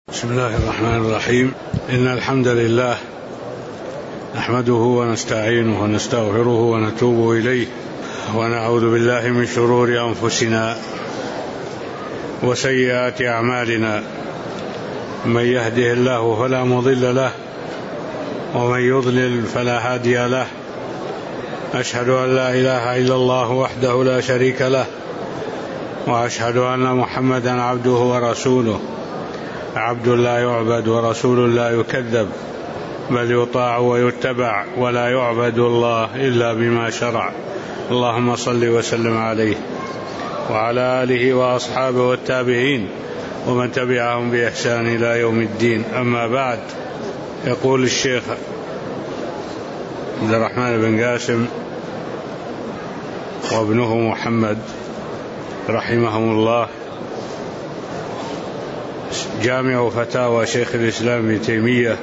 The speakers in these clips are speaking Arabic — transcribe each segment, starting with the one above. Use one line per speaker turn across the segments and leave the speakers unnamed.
بسم الله الرحمن الرحيم. إن الحمد لله نحمده ونستعينه ونستغفره ونتوب إليه ونعوذ بالله من شرور أنفسنا وسيئات أعمالنا. من يهده الله فلا مضل له ومن يضلل فلا هادي له. أشهد أن لا إله إلا الله وحده لا شريك له وأشهد أن محمدا عبده ورسوله، عبد لا يعبد ورسول لا يكذب، بل يطاع ويتبع ولا يعبد الله إلا بما شرع. اللهم صل وسلم عليه وعلى آله وأصحابه والتابعين ومن تبعهم بإحسان إلى يوم الدين. أما بعد، يقول الشيخ عبد الرحمن بن قاسم وابنه محمد رحمهم الله: جامع فتاوى شيخ الإسلام ابن تيمية.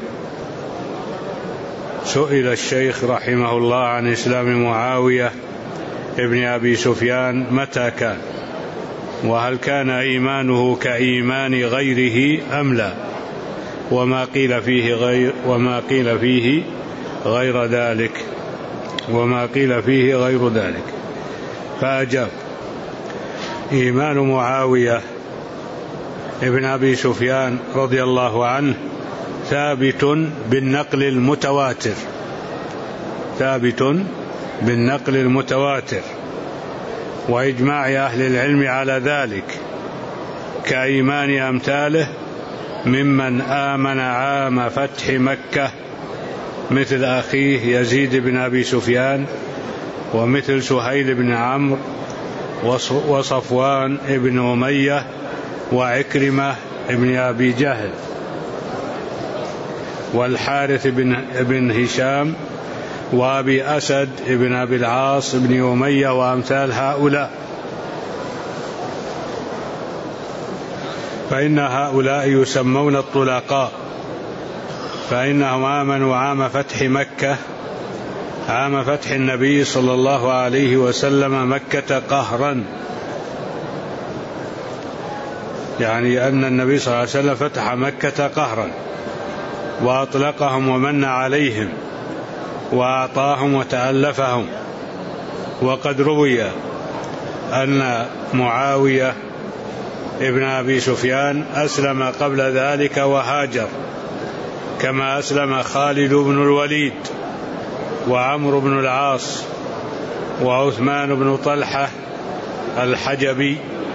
سئل الشيخ رحمه الله عن إسلام معاوية ابن أبي سفيان متى كان، وهل كان إيمانه كإيمان غيره أم لا، وما قيل فيه غير ذلك. فأجاب: إيمان معاوية ابن أبي سفيان رضي الله عنه ثابت بالنقل المتواتر وإجماع أهل العلم على ذلك، كإيمان أمثاله ممن آمن عام فتح مكة، مثل أخيه يزيد بن أبي سفيان، ومثل سهيل بن عمرو، وصفوان بن أمية، وعكرمة بن أبي جهل، والحارث بن هشام، وأبي أسد بن أبي العاص بن أمية، وأمثال هؤلاء. فإن هؤلاء يسمون الطلقاء، فإنهم آمنوا عام فتح مكة، عام فتح النبي صلى الله عليه وسلم مكة قهرا، يعني أن النبي صلى الله عليه وسلم فتح مكة قهرا وأطلقهم ومن عليهم وأعطاهم وتألفهم. وقد روي أن معاوية ابن أبي سفيان أسلم قبل ذلك وهاجر، كما أسلم خالد بن الوليد وعمرو بن العاص وعثمان بن طلحة الحجبي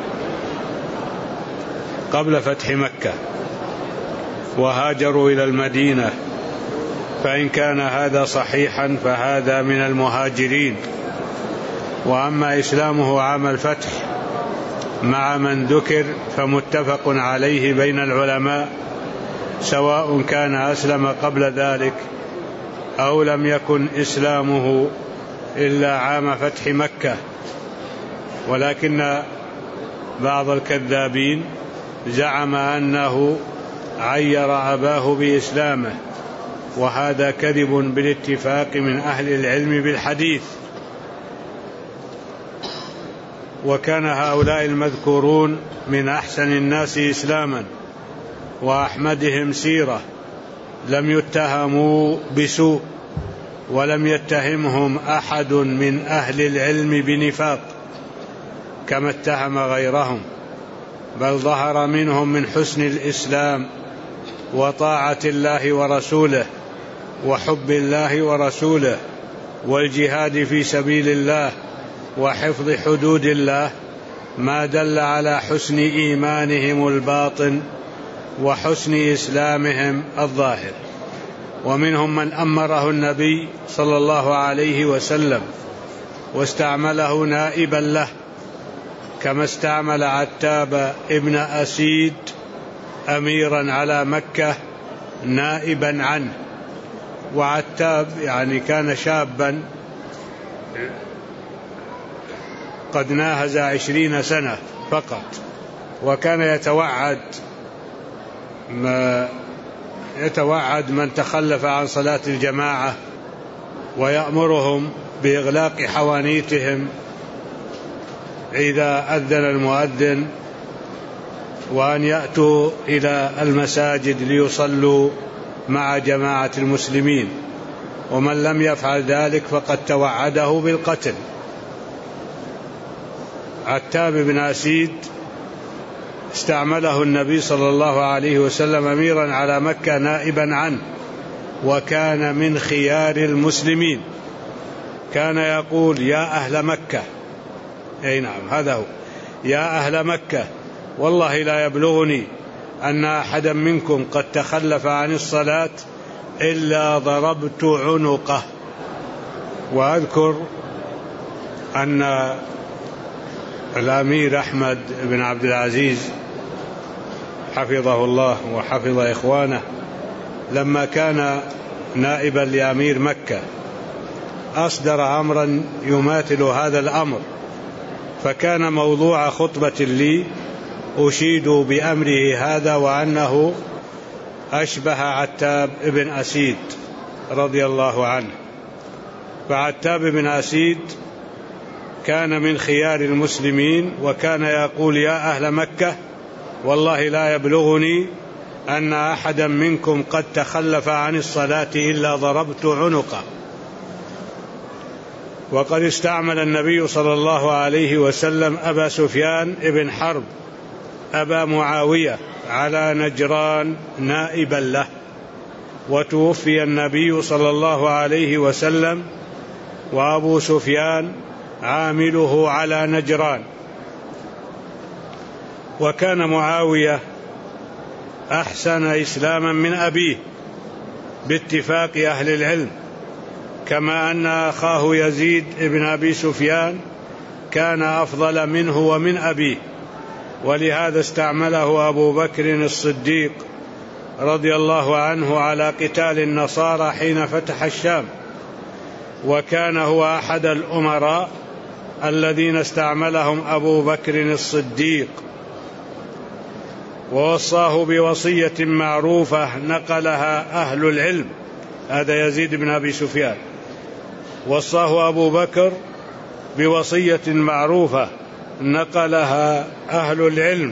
قبل فتح مكة، وهاجروا إلى المدينة. فإن كان هذا صحيحا فهذا من المهاجرين. وأما إسلامه عام الفتح مع من ذكر فمتفق عليه بين العلماء، سواء كان أسلم قبل ذلك أو لم يكن إسلامه إلا عام فتح مكة. ولكن بعض الكذابين زعم أنه عير أباه بإسلامه، وهذا كذب بالاتفاق من أهل العلم بالحديث. وكان هؤلاء المذكورون من أحسن الناس إسلاما وأحمدهم سيرة، لم يتهموا بسوء، ولم يتهمهم أحد من أهل العلم بنفاق كما اتهم غيرهم، بل ظهر منهم من حسن الإسلام وطاعة الله ورسوله وحب الله ورسوله والجهاد في سبيل الله وحفظ حدود الله ما دل على حسن إيمانهم الباطن وحسن إسلامهم الظاهر. ومنهم من أمره النبي صلى الله عليه وسلم واستعمله نائبا له، كما استعمل عتاب ابن أسيد أميرا على مكة نائبا عنه. وعتاب يعني كان شابا قد ناهز 20 سنة فقط، وكان يتوعد من تخلف عن صلاة الجماعة، ويأمرهم بإغلاق حوانيتهم إذا أذن المؤذن وأن يأتوا إلى المساجد ليصلوا مع جماعة المسلمين، ومن لم يفعل ذلك فقد توعده بالقتل. عتاب بن أسيد استعمله النبي صلى الله عليه وسلم أميرا على مكة نائبا عنه، وكان من خيار المسلمين. كان يقول: يا أهل مكة، أي نعم هذا هو، يا أهل مكة، والله لا يبلغني أن أحدا منكم قد تخلف عن الصلاة إلا ضربت عنقه. وأذكر أن الأمير أحمد بن عبد العزيز حفظه الله وحفظ إخوانه لما كان نائبا لأمير مكة أصدر أمرا يماثل هذا الأمر، فكان موضوع خطبة لي أشيد بأمره هذا وأنه أشبه عتاب بن أسيد رضي الله عنه. فعتاب بن أسيد كان من خيار المسلمين، وكان يقول: يا أهل مكة، والله لا يبلغني أن أحدا منكم قد تخلف عن الصلاة إلا ضربت عنقه. وقد استعمل النبي صلى الله عليه وسلم أبا سفيان بن حرب أبا معاوية على نجران نائبا له، وتوفي النبي صلى الله عليه وسلم وأبو سفيان عامله على نجران. وكان معاوية أحسن إسلاما من أبيه باتفاق أهل العلم، كما أن أخاه يزيد بن أبي سفيان كان أفضل منه ومن أبيه، ولهذا استعمله أبو بكر الصديق رضي الله عنه على قتال النصارى حين فتح الشام، وكان هو أحد الأمراء الذين استعملهم أبو بكر الصديق، ووصاه بوصية معروفة نقلها أهل العلم. هذا يزيد بن أبي سفيان وصاه أبو بكر بوصية معروفة نقلها أهل العلم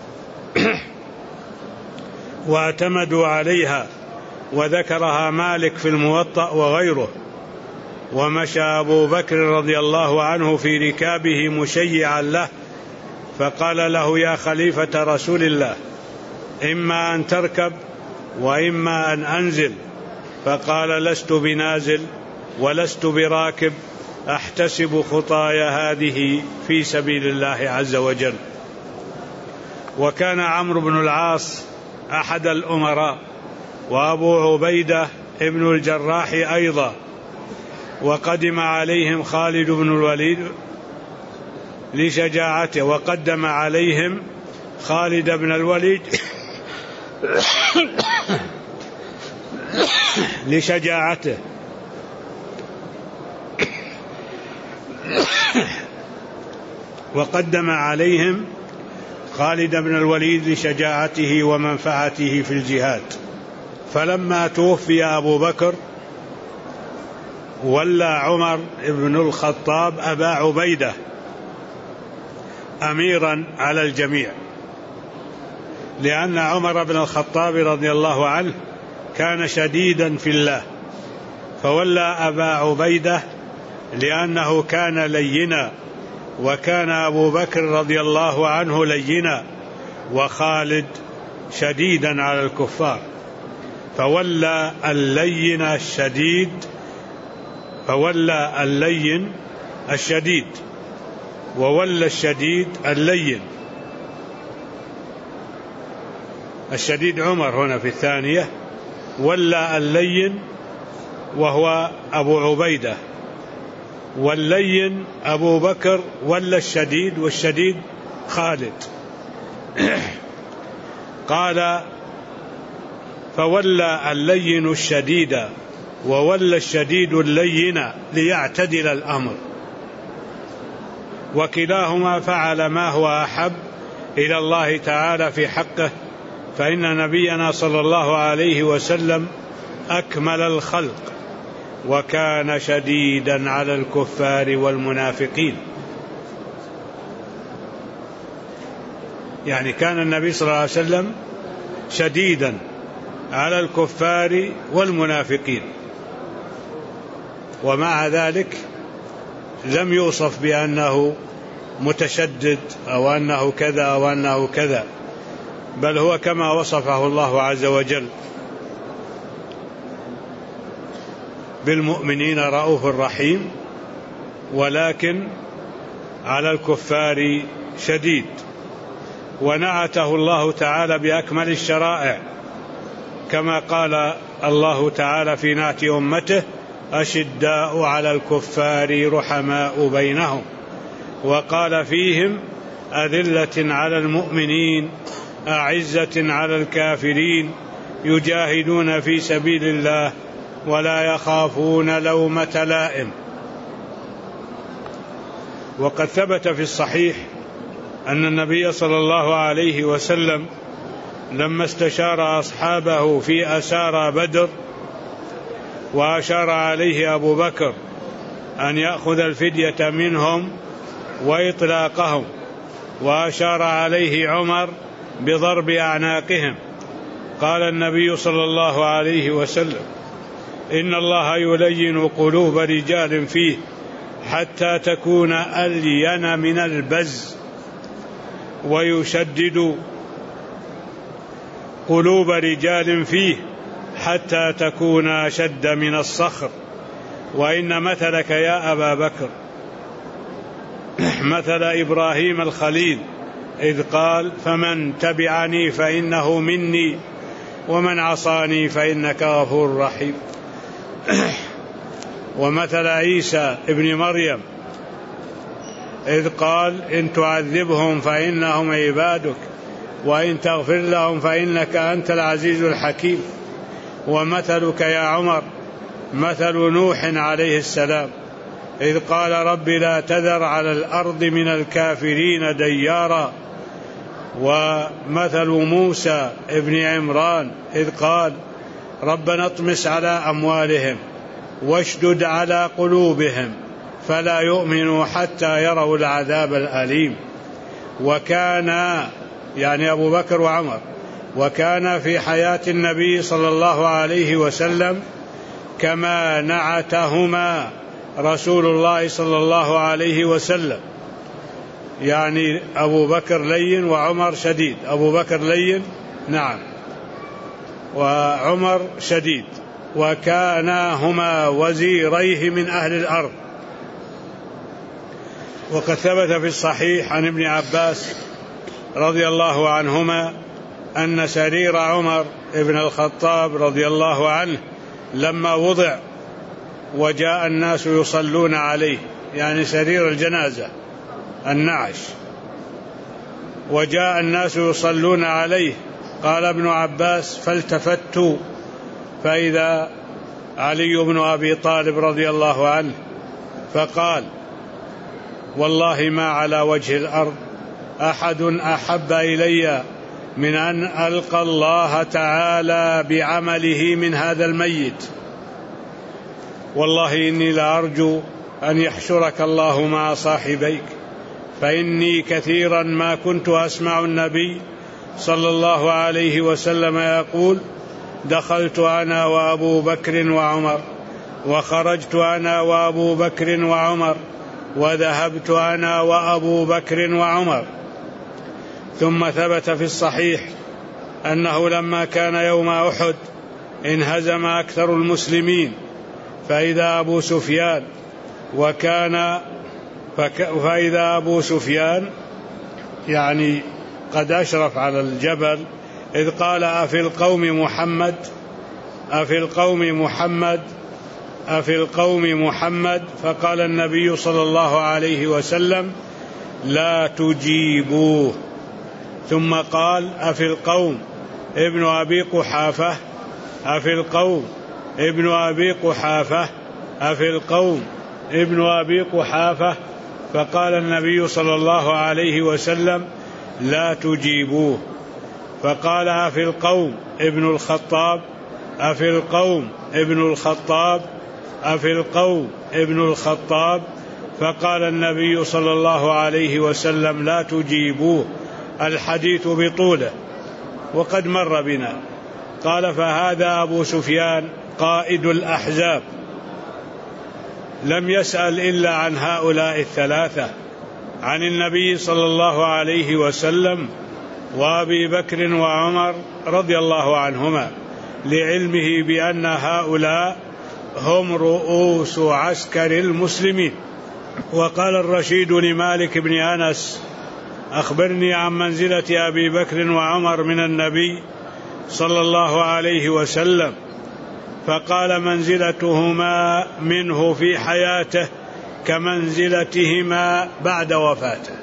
واعتمدوا عليها، وذكرها مالك في الموطأ وغيره. ومشى أبو بكر رضي الله عنه في ركابه مشيعا له، فقال له: يا خليفة رسول الله، إما أن تركب وإما أن أنزل. فقال: لست بنازل ولست براكب، أحتسب خطايا هذه في سبيل الله عز وجل. وكان عمرو بن العاص أحد الأمراء، وأبو عبيدة ابن الجراح أيضا، وقدم عليهم خالد بن الوليد لشجاعته، وقدم عليهم خالد بن الوليد لشجاعته، وقدم عليهم خالد بن الوليد لشجاعته ومنفعته في الجهاد. فلما توفي أبو بكر ولى عمر بن الخطاب أبا عبيدة أميرا على الجميع، لأن عمر بن الخطاب رضي الله عنه كان شديدا في الله، فولى أبا عبيدة لأنه كان لينا، وكان أبو بكر رضي الله عنه لينا، وخالد شديدا على الكفار، فولى اللين الشديد، فولى اللين الشديد وولى الشديد اللين. الشديد عمر هنا في الثانية، ولى اللين وهو أبو عبيدة، واللين أبو بكر، ولى الشديد والشديد خالد. قال: فولى اللين الشديد وولى الشديد اللين ليعتدل الأمر، وكلاهما فعل ما هو أحب إلى الله تعالى في حقه، فإن نبينا صلى الله عليه وسلم أكمل الخلق، وكان شديدا على الكفار والمنافقين. يعني كان النبي صلى الله عليه وسلم شديدا على الكفار والمنافقين، ومع ذلك لم يوصف بأنه متشدد أو أنه كذا أو أنه كذا، بل هو كما وصفه الله عز وجل: بالمؤمنين رؤوف رحيم، ولكن على الكفار شديد. ونعته الله تعالى بأكمل الشرائع، كما قال الله تعالى في نعت أمته: أشداء على الكفار رحماء بينهم. وقال فيهم: أذلة على المؤمنين أعزة على الكافرين يجاهدون في سبيل الله ولا يخافون لومة لائم. وقد ثبت في الصحيح أن النبي صلى الله عليه وسلم لما استشار أصحابه في أسارى بدر وأشار عليه أبو بكر أن يأخذ الفدية منهم وإطلاقهم، وأشار عليه عمر بضرب أعناقهم، قال النبي صلى الله عليه وسلم: إن الله يلين قلوب رجال فيه حتى تكون ألين من البز، ويشدد قلوب رجال فيه حتى تكون أشد من الصخر. وإن مثلك يا أبا بكر مثل إبراهيم الخليل إذ قال: فمن تبعني فإنه مني ومن عصاني فإنك غفور رحيم. ومثل عيسى ابن مريم إذ قال: إن تعذبهم فإنهم عبادك وإن تغفر لهم فإنك أنت العزيز الحكيم. ومثلك يا عمر مثل نوح عليه السلام إذ قال: رب لا تذر على الأرض من الكافرين ديارا. ومثل موسى ابن عمران إذ قال: ربنا اطمس على أموالهم واشدد على قلوبهم فلا يؤمنوا حتى يروا العذاب الأليم. وكان يعني أبو بكر وعمر وكان في حياة النبي صلى الله عليه وسلم كما نعتهما رسول الله صلى الله عليه وسلم، يعني أبو بكر لين وعمر شديد. أبو بكر لين نعم، وعمر شديد، وكانا هما وزيريه من أهل الأرض. وقد ثبت في الصحيح عن ابن عباس رضي الله عنهما أن سرير عمر ابن الخطاب رضي الله عنه لما وضع وجاء الناس يصلون عليه، يعني سرير الجنازة النعش، وجاء الناس يصلون عليه، قال ابن عباس: فالتفت فإذا علي بن أبي طالب رضي الله عنه، فقال: والله ما على وجه الأرض أحد أحب إلي من أن ألقى الله تعالى بعمله من هذا الميت، والله إني لأرجو أن يحشرك الله مع صاحبيك، فإني كثيرا ما كنت أسمع النبي صلى الله عليه وسلم يقول: دخلت أنا وأبو بكر وعمر، وخرجت أنا وأبو بكر وعمر، وذهبت أنا وأبو بكر وعمر. ثم ثبت في الصحيح أنه لما كان يوم أحد انهزم أكثر المسلمين، فإذا أبو سفيان يعني قد أشرف على الجبل، إذ قال: أفي القوم محمد، فقال النبي صلى الله عليه وسلم: لا تجيبوه. ثم قال: أفي القوم ابن أبي قحافة، أفي القوم ابن أبي قحافة، أفي القوم ابن أبي قحافة، فقال النبي صلى الله عليه وسلم: لا تجيبوه. فقال: أفي القوم ابن الخطاب، أفي القوم ابن الخطاب، أفي القوم ابن الخطاب، فقال النبي صلى الله عليه وسلم: لا تجيبوه. الحديث بطوله وقد مر بنا. قال: فهذا أبو سفيان قائد الأحزاب لم يسأل إلا عن هؤلاء الثلاثة، عن النبي صلى الله عليه وسلم وأبي بكر وعمر رضي الله عنهما، لعلمه بأن هؤلاء هم رؤوس عسكر المسلمين. وقال الرشيد لمالك بن أنس: أخبرني عن منزلة أبي بكر وعمر من النبي صلى الله عليه وسلم. فقال: منزلتهما منه في حياته كمنزلتهما بعد وفاته.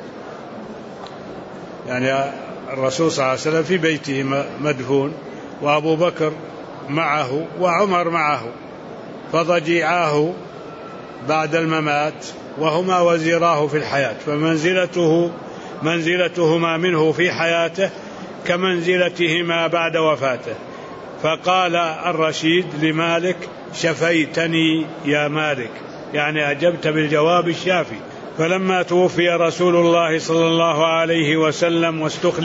يعني الرسول صلى الله عليه وسلم في بيته مدفون، وأبو بكر معه وعمر معه، فضجيعاه بعد الممات وهما وزيراه في الحياة، منزلتهما منه في حياته كمنزلتهما بعد وفاته. فقال الرشيد لمالك: شفيتني يا مالك، يعني أجبت بالجواب الشافي. فلما توفي رسول الله صلى الله عليه وسلم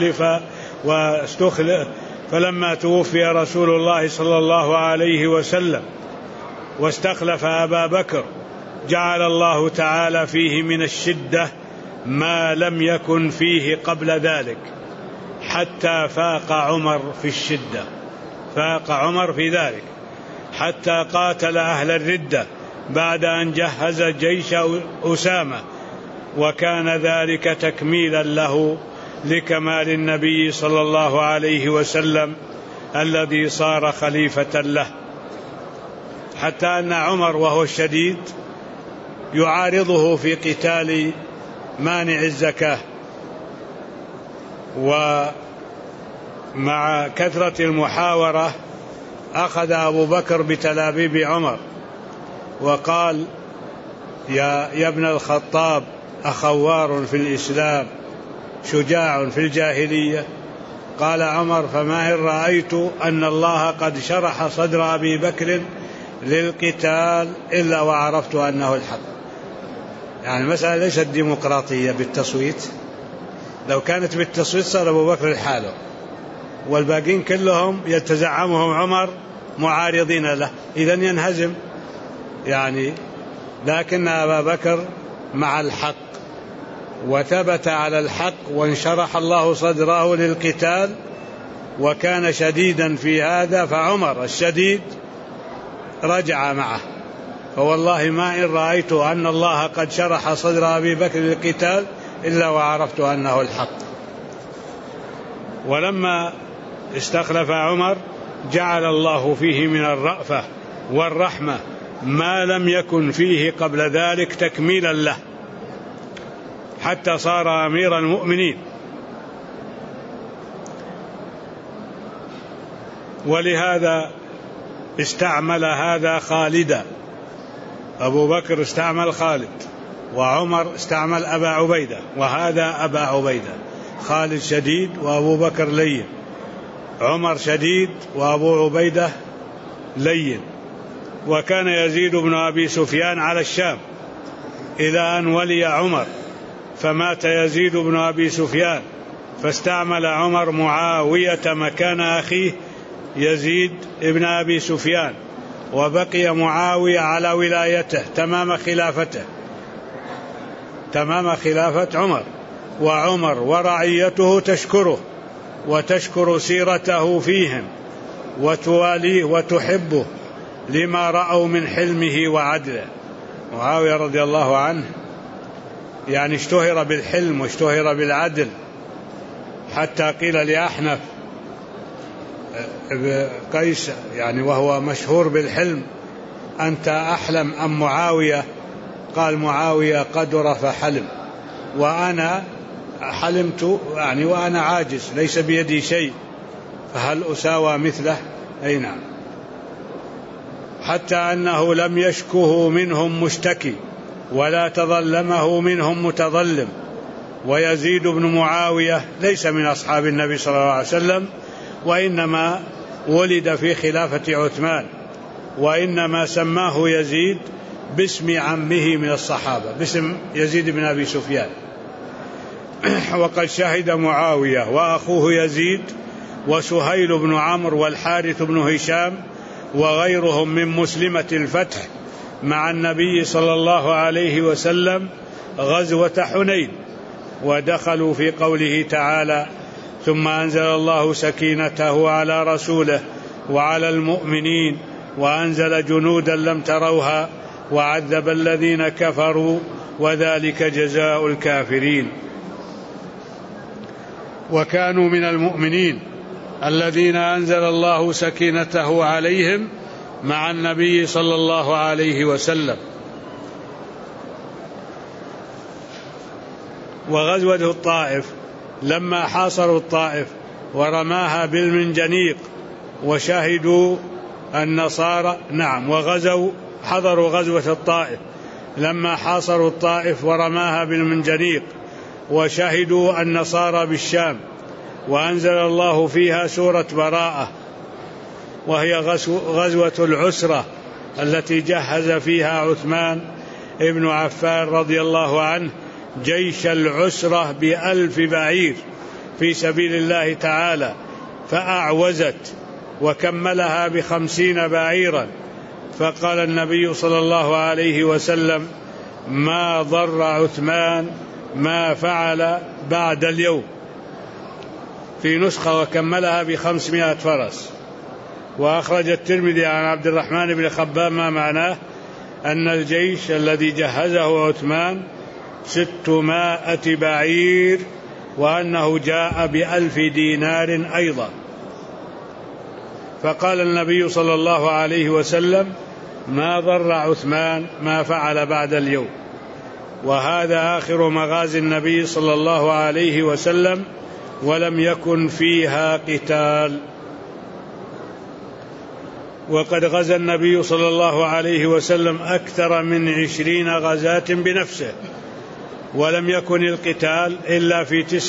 فلما توفي رسول الله صلى الله عليه وسلم واستخلف أبا بكر، جعل الله تعالى فيه من الشدة ما لم يكن فيه قبل ذلك، حتى فاق عمر في الشدة، فاق عمر في ذلك، حتى قاتل أهل الردة بعد أن جهز جيش أسامة، وكان ذلك تكميلا له لكمال النبي صلى الله عليه وسلم الذي صار خليفة له. حتى أن عمر وهو الشديد يعارضه في قتال مانع الزكاة، ومع كثرة المحاورة أخذ أبو بكر بتلابيب عمر وقال: يا ابن الخطاب، أخوار في الإسلام شجاع في الجاهلية؟ قال عمر: فما إن رأيت أن الله قد شرح صدر أبي بكر للقتال إلا وعرفت أنه الحق. يعني المسألة ليست ديمقراطية بالتصويت، لو كانت بالتصويت صار أبو بكر لحاله والباقين كلهم يتزعمهم عمر معارضين له، إذن ينهزم يعني. لكن أبا بكر مع الحق وثبت على الحق، وانشرح الله صدره للقتال وكان شديدا في هذا، فعمر الشديد رجع معه. فوالله ما إن رأيت أن الله قد شرح صدر أبي بكر للقتال إلا وعرفت أنه الحق. ولما استخلف عمر جعل الله فيه من الرأفة والرحمة ما لم يكن فيه قبل ذلك تكميلا له، حتى صار أمير المؤمنين. ولهذا استعمل هذا خالدا، أبو بكر استعمل خالد، وعمر استعمل أبا عبيدة، وهذا أبا عبيدة. خالد شديد وأبو بكر لين، عمر شديد وأبو عبيدة لين. وكان يزيد بن أبي سفيان على الشام إلى أن ولي عمر، فمات يزيد بن أبي سفيان، فاستعمل عمر معاوية مكان أخيه يزيد بن أبي سفيان، وبقي معاوية على ولايته تمام خلافة عمر. وعمر ورعيته تشكره وتشكر سيرته فيهم وتواليه وتحبه لما رأوا من حلمه وعدله. معاوية رضي الله عنه يعني اشتهر بالحلم واشتهر بالعدل، حتى قيل لأحنف قيس يعني وهو مشهور بالحلم: أنت أحلم أم معاوية؟ قال: معاوية قدر فحلم، وأنا حلمت يعني وأنا عاجز ليس بيدي شيء، فهل أساوى مثله؟ أي نعم. حتى أنه لم يشكه منهم مشتكي ولا تظلمه منهم متظلم. ويزيد بن معاوية ليس من أصحاب النبي صلى الله عليه وسلم، وإنما ولد في خلافة عثمان، وإنما سماه يزيد باسم عمه من الصحابة، باسم يزيد بن أبي سفيان. وقد شهد معاوية وأخوه يزيد وسهيل بن عمرو والحارث بن هشام وغيرهم من مسلمة الفتح مع النبي صلى الله عليه وسلم غزوة حنين، ودخلوا في قوله تعالى: ثم أنزل الله سكينته على رسوله وعلى المؤمنين وأنزل جنودا لم تروها وعذب الذين كفروا وذلك جزاء الكافرين. وكانوا من المؤمنين الذين أنزل الله سكينته عليهم مع النبي صلى الله عليه وسلم. وغزوة الطائف لما حاصروا الطائف ورماها بالمنجنيق وشهدوا النصارى حضروا غزوة الطائف لما حاصروا الطائف ورماها بالمنجنيق وشهدوا النصارى بالشام، وأنزل الله فيها سورة براءة، وهي غزوة العسرة التي جهز فيها عثمان ابن عفان رضي الله عنه جيش العسرة ب1000 بعير في سبيل الله تعالى، فأعوزت وكملها ب50 بعيرا، فقال النبي صلى الله عليه وسلم: ما ضر عثمان ما فعل بعد اليوم. في نسخة وكملها ب500 فرس. وأخرج الترمذي عن عبد الرحمن بن خباب ما معناه أن الجيش الذي جهزه عثمان 600 بعير، وأنه جاء ب1000 دينار أيضا. فقال النبي صلى الله عليه وسلم: ما ضر عثمان ما فعل بعد اليوم. وهذا آخر مغازي النبي صلى الله عليه وسلم، ولم يكن فيها قتال. وقد غزا النبي صلى الله عليه وسلم أكثر من 20 غزاة بنفسه، ولم يكن القتال إلا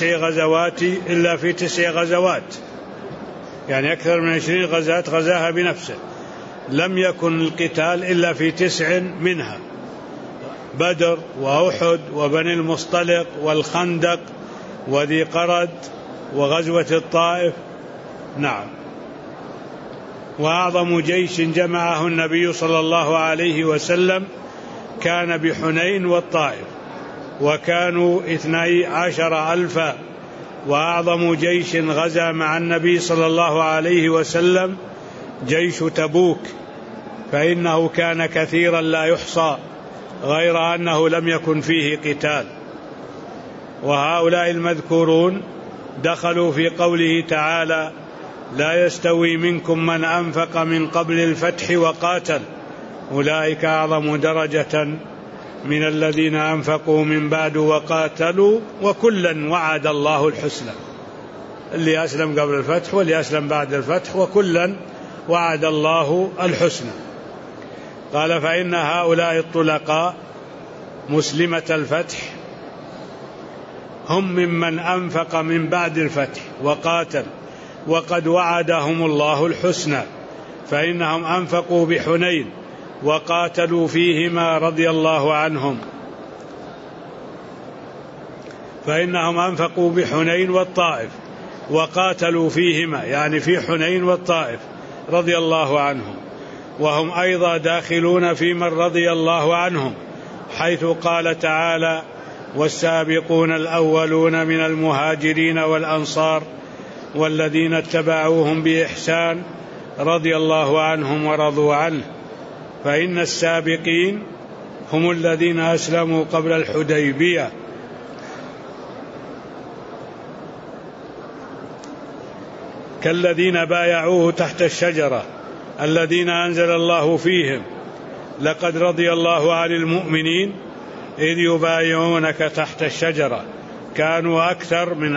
في 9 غزوات، يعني أكثر من 20 غزاة غزاها بنفسه، لم يكن القتال إلا في 9 منها: بدر وأحد وبني المصطلق والخندق وذي قرد وغزوة الطائف. نعم. وأعظم جيش جمعه النبي صلى الله عليه وسلم كان بحنين والطائف، وكانوا 12,000. وأعظم جيش غزا مع النبي صلى الله عليه وسلم جيش تبوك، فإنه كان كثيرا لا يحصى، غير أنه لم يكن فيه قتال. وهؤلاء المذكورون دخلوا في قوله تعالى: لا يستوي منكم من أنفق من قبل الفتح وقاتل أولئك أعظم درجة من الذين أنفقوا من بعد وقاتلوا وكلا وعد الله الحسنى. اللي أسلم قبل الفتح واللي أسلم بعد الفتح وكلا وعد الله الحسنى. قال: فإن هؤلاء الطلقاء مسلمة الفتح هم ممن أنفق من بعد الفتح وقاتل، وقد وعدهم الله الحسنى، فإنهم أنفقوا بحنين وقاتلوا فيهما رضي الله عنهم. فإنهم أنفقوا بحنين والطائف وقاتلوا فيهما، يعني في حنين والطائف، رضي الله عنهم، وهم أيضا داخلون في من رضي الله عنهم، حيث قال تعالى: والسابقون الأولون من المهاجرين والأنصار والذين اتبعوهم بإحسان رضي الله عنهم ورضوا عنه. فإن السابقين هم الذين أسلموا قبل الحديبية، كالذين بايعوه تحت الشجرة الذين أنزل الله فيهم: لقد رضي الله عن المؤمنين إذ يبايعونك تحت الشجرة، كانوا أكثر من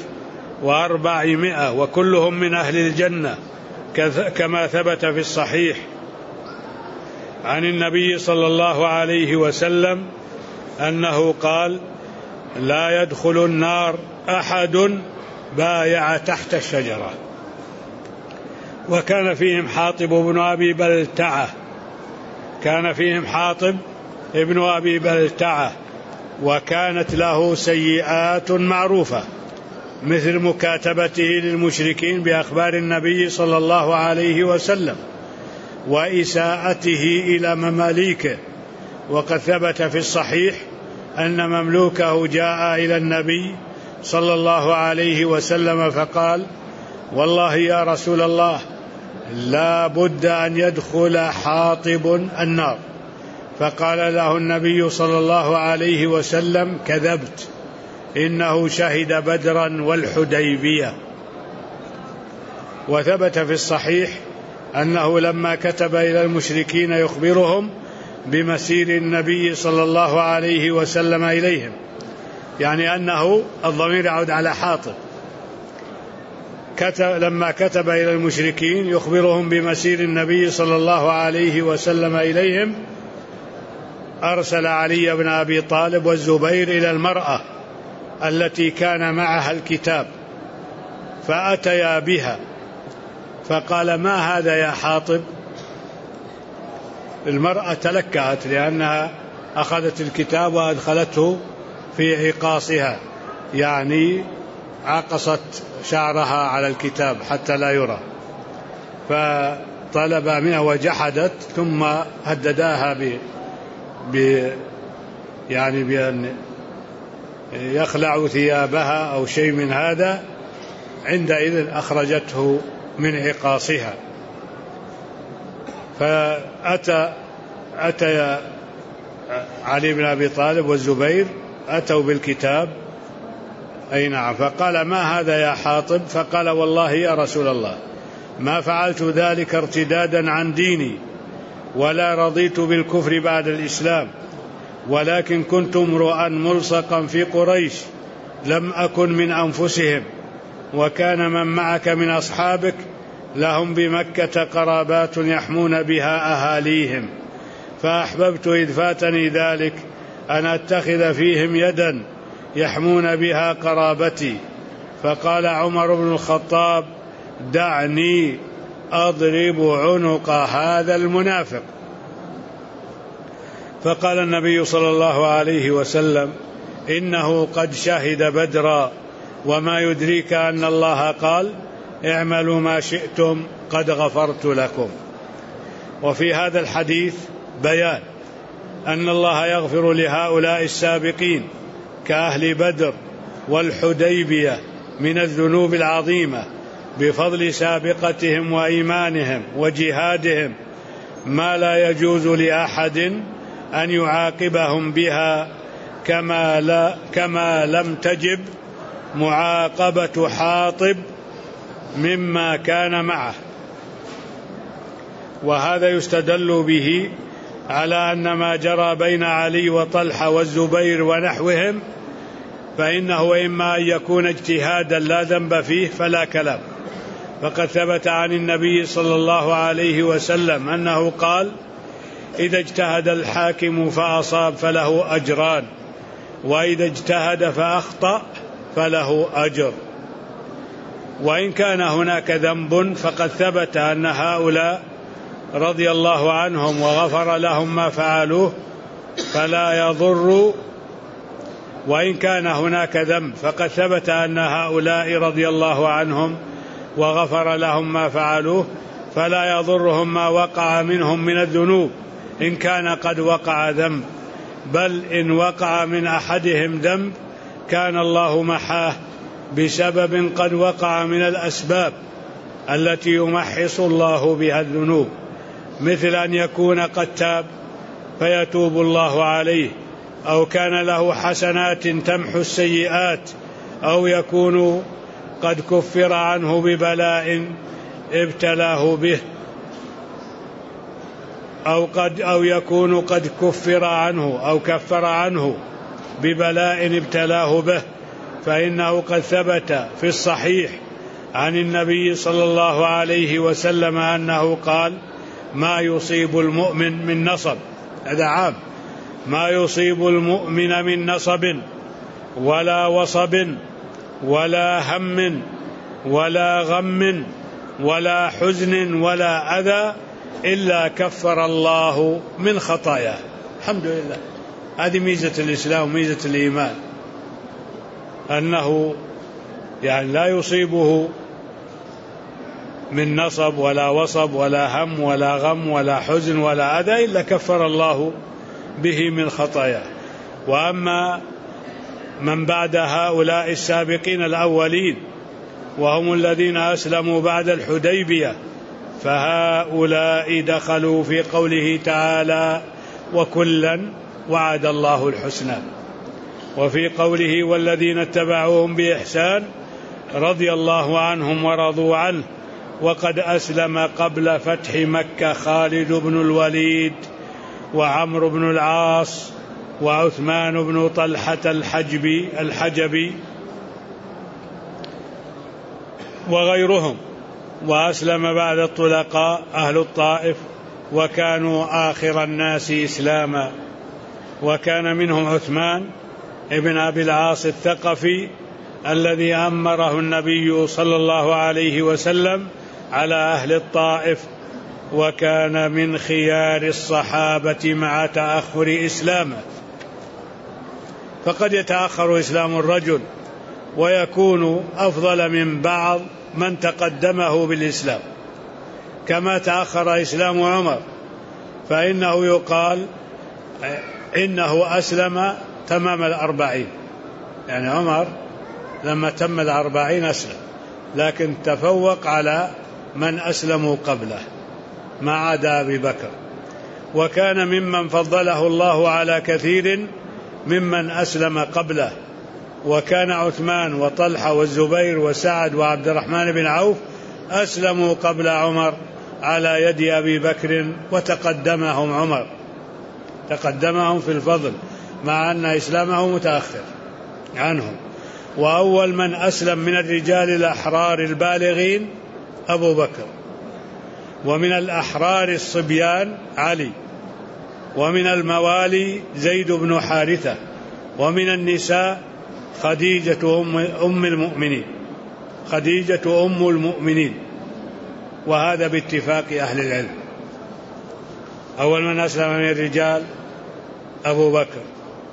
1400 وكلهم من أهل الجنة، كما ثبت في الصحيح عن النبي صلى الله عليه وسلم أنه قال: لا يدخل النار أحد بايع تحت الشجرة. وكان فيهم حاطب بن أبي بلتعة، وكانت له سيئات معروفة، مثل مكاتبته للمشركين بأخبار النبي صلى الله عليه وسلم وإساءته إلى مماليكه. وقد ثبت في الصحيح أن مملوكه جاء إلى النبي صلى الله عليه وسلم فقال: والله يا رسول الله لا بد أن يدخل حاطب النار. فقال له النبي صلى الله عليه وسلم: كذبت، إنه شهد بدرا والحديبية. وثبت في الصحيح أنه لما كتب إلى المشركين يخبرهم بمسير النبي صلى الله عليه وسلم إليهم، يعني أنه الضمير يعود على حاطب، لما كتب إلى المشركين يخبرهم بمسير النبي صلى الله عليه وسلم إليهم، أرسل علي بن أبي طالب والزبير إلى المرأة التي كان معها الكتاب فأتيا بها، فقال: ما هذا يا حاطب؟ المرأة تلكأت لأنها أخذت الكتاب وأدخلته في عقاصها، يعني عقصت شعرها على الكتاب حتى لا يرى، فطلب منها وجحدت، ثم هدداها يعني بأن يخلع ثيابها أو شيء من هذا. عندئذ أخرجته من عقاصها. فأتى علي بن أبي طالب والزبير أتوا بالكتاب، أي نعم. فقال: ما هذا يا حاطب؟ فقال: والله يا رسول الله ما فعلت ذلك ارتدادا عن ديني ولا رضيت بالكفر بعد الإسلام، ولكن كنت امرؤا ملصقا في قريش لم أكن من أنفسهم، وكان من معك من أصحابك لهم بمكة قرابات يحمون بها أهاليهم، فأحببت إذ فاتني ذلك أن أتخذ فيهم يدا يحمون بها قرابتي. فقال عمر بن الخطاب: دعني أضرب عنق هذا المنافق. فقال النبي صلى الله عليه وسلم: إنه قد شهد بدرا، وما يدريك أن الله قال: اعملوا ما شئتم قد غفرت لكم. وفي هذا الحديث بيان أن الله يغفر لهؤلاء السابقين كأهل بدر والحديبية من الذنوب العظيمة بفضل سابقتهم وإيمانهم وجهادهم، ما لا يجوز لأحد أن يعاقبهم بها، كما لم تجب معاقبة حاطب مما كان معه. وهذا يستدل به على أن ما جرى بين علي وطلحة والزبير ونحوهم فإنه إما أن يكون اجتهادا لا ذنب فيه فلا كلام. فقد ثبت عن النبي صلى الله عليه وسلم أنه قال: إذا اجتهد الحاكم فأصاب فله أجران، وإذا اجتهد فأخطأ فله أجر. وإن كان هناك ذنب فقد ثبت أن هؤلاء رضي الله عنهم وغفر لهم ما فعلوه فلا يضر. وإن كان هناك ذنب فقد ثبت أن هؤلاء رضي الله عنهم وغفر لهم ما فعلوه فلا يضرهم ما وقع منهم من الذنوب إن كان قد وقع ذنب، بل إن وقع من أحدهم ذنب كان الله محاه بسبب قد وقع من الأسباب التي يمحص الله بها الذنوب، مثل أن يكون قد تاب فيتوب الله عليه، أو كان له حسنات تمحو السيئات، أو يكون قد كفر عنه ببلاء ابتلاه به، أو يكون قد كفر عنه أو كفر عنه ببلاء ابتلاه به. فإنه قد ثبت في الصحيح عن النبي صلى الله عليه وسلم أنه قال: ما يصيب المؤمن من نصب، هذا عام، ما يصيب المؤمن من نصب ولا وصب ولا هم ولا غم ولا حزن ولا أذى إلا كفر الله من خطاياه. الحمد لله، هذه ميزة الإسلام وميزة الإيمان، أنه يعني لا يصيبه من نصب ولا وصب ولا هم ولا غم ولا حزن ولا أذى إلا كفر الله به من خطاياه. وأما من بعد هؤلاء السابقين الأولين وهم الذين أسلموا بعد الحديبية فهؤلاء دخلوا في قوله تعالى وكلا وعد الله الحسنى، وفي قوله والذين اتبعوهم بإحسان رضي الله عنهم ورضوا عنه وقد أسلم قبل فتح مكة خالد بن الوليد وعمرو بن العاص وعثمان بن طلحة الحجبي وغيرهم، وأسلم بعد الطلقاء أهل الطائف وكانوا آخر الناس إسلاما، وكان منهم عثمان ابن أبي العاص الثقفي الذي أمره النبي صلى الله عليه وسلم على أهل الطائف، وكان من خيار الصحابة مع تأخر إسلامه. فقد يتأخر إسلام الرجل ويكون أفضل من بعض من تقدمه بالإسلام، كما تأخر إسلام عمر فإنه يقال إنه أسلم تمام 40، يعني عمر لما تم 40 أسلم، لكن تفوق على من أسلموا قبله ما عدا أبي بكر، وكان ممن فضله الله على كثير ممن أسلم قبله. وكان عثمان وطلحة والزبير وسعد وعبد الرحمن بن عوف أسلموا قبل عمر على يد أبي بكر، وتقدمهم عمر، تقدمهم في الفضل مع أن إسلامه متأخر عنهم. وأول من أسلم من الرجال الأحرار البالغين أبو بكر، ومن الأحرار الصبيان علي، ومن الموالي زيد بن حارثة، ومن النساء خديجة أم المؤمنين، خديجة أم المؤمنين، وهذا باتفاق أهل العلم. أول من أسلم من الرجال أبو بكر،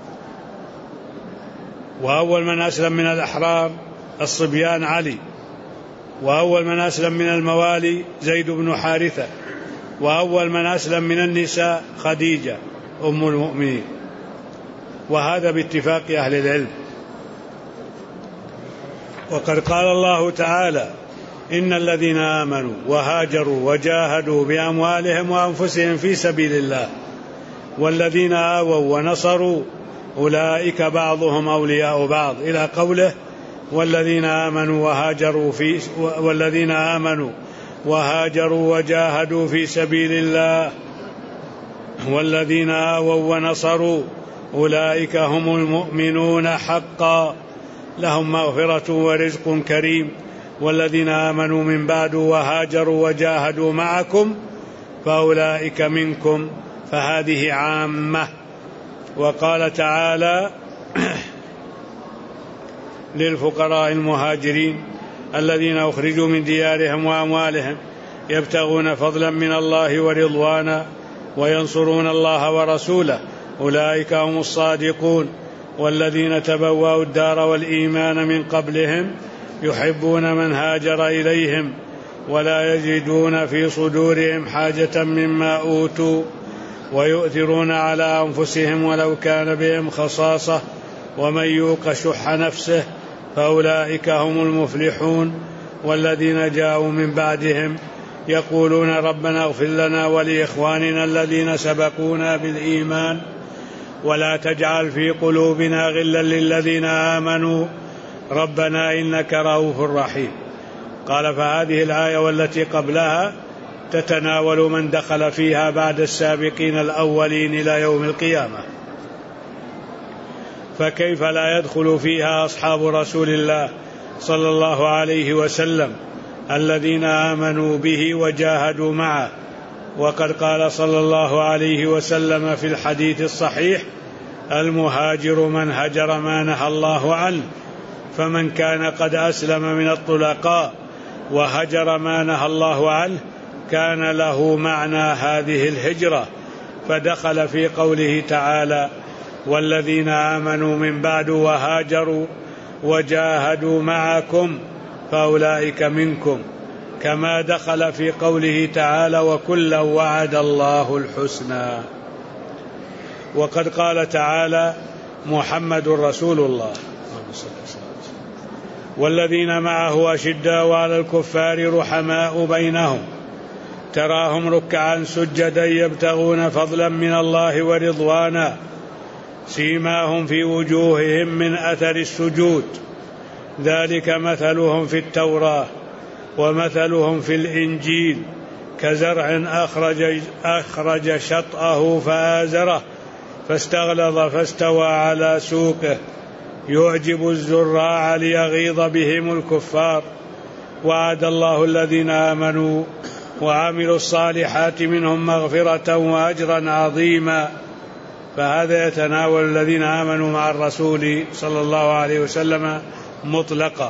وأول من أسلم من الأحرار الصبيان علي، وأول من أسلم من الموالي زيد بن حارثة، وأول من أسلم من النساء خديجة أم المؤمنين، وهذا باتفاق أهل العلم. وقد قال الله تعالى إن الذين آمنوا وهاجروا وجاهدوا بأموالهم وأنفسهم في سبيل الله والذين آووا ونصروا أولئك بعضهم أولياء بعض، إلى قوله والذين آمنوا وهاجروا وجاهدوا في سبيل الله والذين آووا ونصروا أولئك هم المؤمنون حقا لهم مغفرة ورزق كريم. والذين آمنوا من بعد وهاجروا وجاهدوا معكم فأولئك منكم، فهذه عامة. وقال تعالى للفقراء المهاجرين الذين أخرجوا من ديارهم وأموالهم يبتغون فضلا من الله ورضوانا وينصرون الله ورسوله أولئك هم الصادقون. والذين تبوأوا الدار والإيمان من قبلهم يحبون من هاجر إليهم ولا يجدون في صدورهم حاجة مما أوتوا ويؤثرون على أنفسهم ولو كان بهم خصاصة ومن يوق شح نفسه فأولئك هم المفلحون. والذين جاءوا من بعدهم يقولون ربنا اغفر لنا ولإخواننا الذين سبقونا بالإيمان ولا تجعل في قلوبنا غلا للذين آمنوا ربنا إنك رؤوف رحيم. قال فهذه الآية والتي قبلها تتناول من دخل فيها بعد السابقين الأولين إلى يوم القيامة، فكيف لا يدخل فيها أصحاب رسول الله صلى الله عليه وسلم الذين آمنوا به وجاهدوا معه. وقد قال صلى الله عليه وسلم في الحديث الصحيح المهاجر من هجر ما نهى الله عنه، فمن كان قد أسلم من الطلقاء وهجر ما نهى الله عنه كان له معنى هذه الهجرة، فدخل في قوله تعالى والذين آمنوا من بعد وهاجروا وجاهدوا معكم فأولئك منكم، كما دخل في قوله تعالى وكلا وعد الله الحسنى. وقد قال تعالى محمد رسول الله والذين معه أشداء على الكفار رحماء بينهم تراهم ركعا سجدا يبتغون فضلا من الله ورضوانا سيماهم في وجوههم من أثر السجود ذلك مثلهم في التوراة ومثلهم في الإنجيل كزرع أخرج شطأه فآزره فاستغلظ فاستوى على سوقه يعجب الزراع ليغيظ بهم الكفار وعد الله الذين آمنوا وعملوا الصالحات منهم مغفرة وأجرا عظيما. فهذا يتناول الذين آمنوا مع الرسول صلى الله عليه وسلم مطلقا.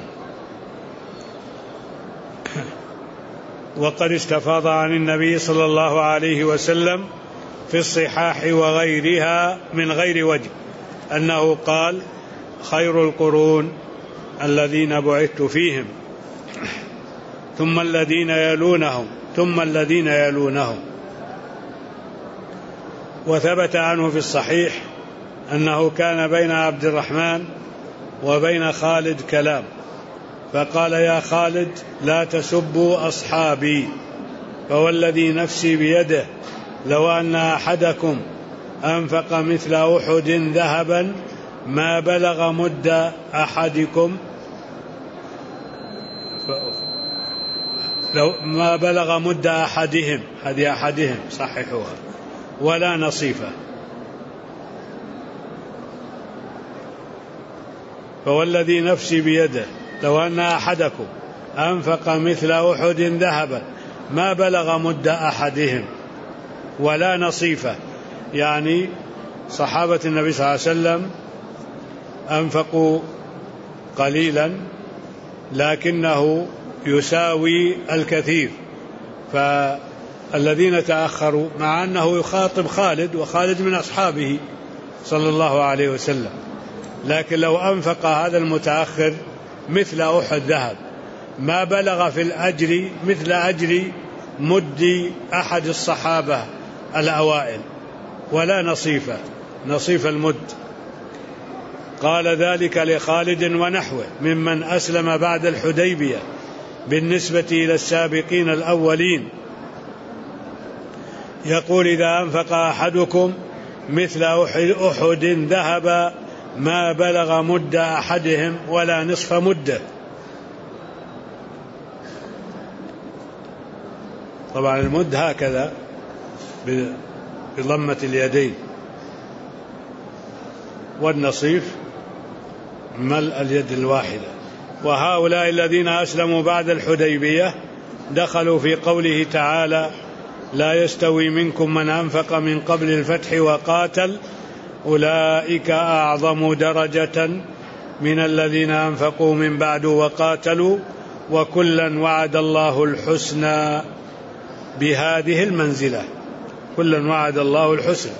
وقد استفاض عن النبي صلى الله عليه وسلم في الصحاح وغيرها من غير وجه أنه قال خير القرون الذين بعثت فيهم ثم الذين يلونهم ثم الذين يلونهم. وثبت عنه في الصحيح أنه كان بين عبد الرحمن وبين خالد كلام فقال يا خالد لا تسبوا أصحابي فوالذي نفسي بيده لو أن أحدكم أنفق مثل أحد ذهبا ما بلغ مد أحدكم لو ما بلغ مد أحدهم هذه أحدهم صححوها ولا نصيفة فوالذي نفسي بيده لو أن أحدكم أنفق مثل أحد ذهبا ما بلغ مد أحدهم ولا نصيفة، يعني صحابة النبي صلى الله عليه وسلم أنفقوا قليلا لكنه يساوي الكثير، فالذين تأخروا مع أنه يخاطب خالد وخالد من أصحابه صلى الله عليه وسلم، لكن لو أنفق هذا المتأخر مثل أحد ذهب ما بلغ في الأجر مثل أجر مد أحد الصحابة الأوائل ولا نصيف المد. قال ذلك لخالد ونحوه ممن أسلم بعد الحديبية بالنسبة إلى السابقين الأولين، يقول إذا أنفق أحدكم مثل أحد ذهب ما بلغ مد أحدهم ولا نصف مده. طبعا المد هكذا بضمة اليدين، والنصيف ملء اليد الواحدة. وهؤلاء الذين أسلموا بعد الحديبية دخلوا في قوله تعالى لا يستوي منكم من أنفق من قبل الفتح وقاتل أولئك أعظم درجة من الذين أنفقوا من بعد وقاتلوا وكلا وعد الله الحسنى بهذه المنزلة. كلا وعد الله الحسنى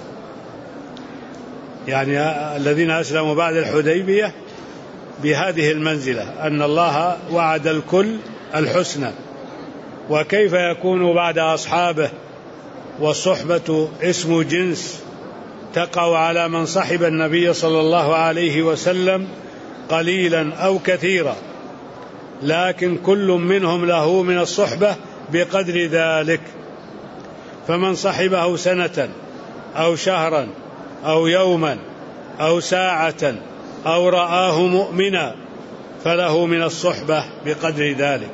يعني الذين أسلموا بعد الحديبية بهذه المنزلة أن الله وعد الكل الحسنى. وكيف يكون بعد أصحابه والصحبة اسم جنس تقع على من صحب النبي صلى الله عليه وسلم قليلا أو كثيرا، لكن كل منهم له من الصحبة بقدر ذلك، فمن صحبه سنة أو شهرا أو يوما أو ساعة أو رآه مؤمنا فله من الصحبة بقدر ذلك.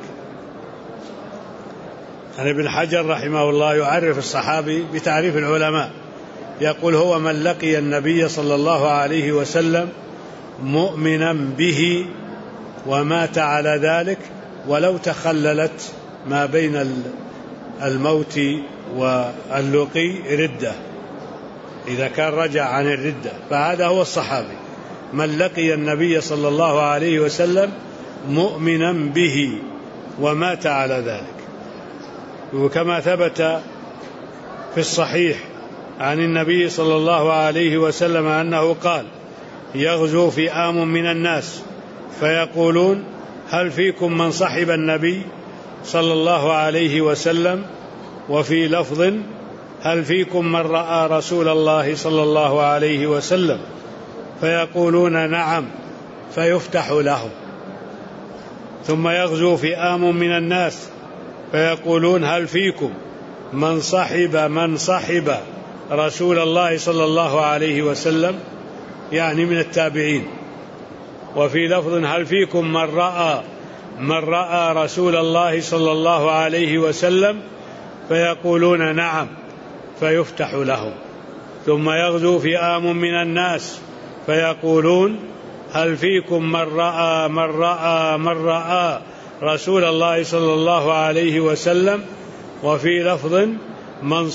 يعني ابن حجر رحمه الله يعرف الصحابي بتعريف العلماء، يقول هو من لقي النبي صلى الله عليه وسلم مؤمنا به ومات على ذلك ولو تخللت ما بين الموت واللقي ردة، إذا كان رجع عن الردة، فهذا هو الصحابي من لقي النبي صلى الله عليه وسلم مؤمنا به ومات على ذلك. وكما ثبت في الصحيح عن النبي صلى الله عليه وسلم أنه قال: يغزو فئام من الناس فيقولون: هل فيكم من صحب النبي صلى الله عليه وسلم؟ وفي لفظ: هل فيكم من رأى رسول الله صلى الله عليه وسلم؟ فيقولون: نعم، فيفتح لهم. ثم يغزو فئام من الناس فيقولون: هل فيكم من صحب رسول الله صلى الله عليه وسلم؟ يعني من التابعين. وفي لفظ: هل فيكم من رأى رسول الله صلى الله عليه وسلم؟ فيقولون: نعم، فيفتح لهم. ثم يغزو فئام من الناس فيقولون: هل فيكم من رأى رسول الله صلى الله عليه وسلم؟ وفي لفظ: من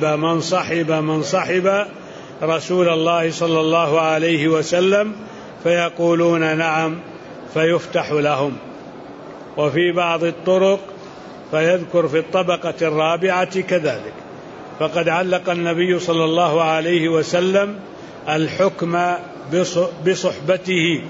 صحب رسول الله صلى الله عليه وسلم؟ فيقولون: نعم، فيفتح لهم. وفي بعض الطرق فيذكر في الطبقة الرابعة كذلك. فقد علق النبي صلى الله عليه وسلم الحكم بصحبته،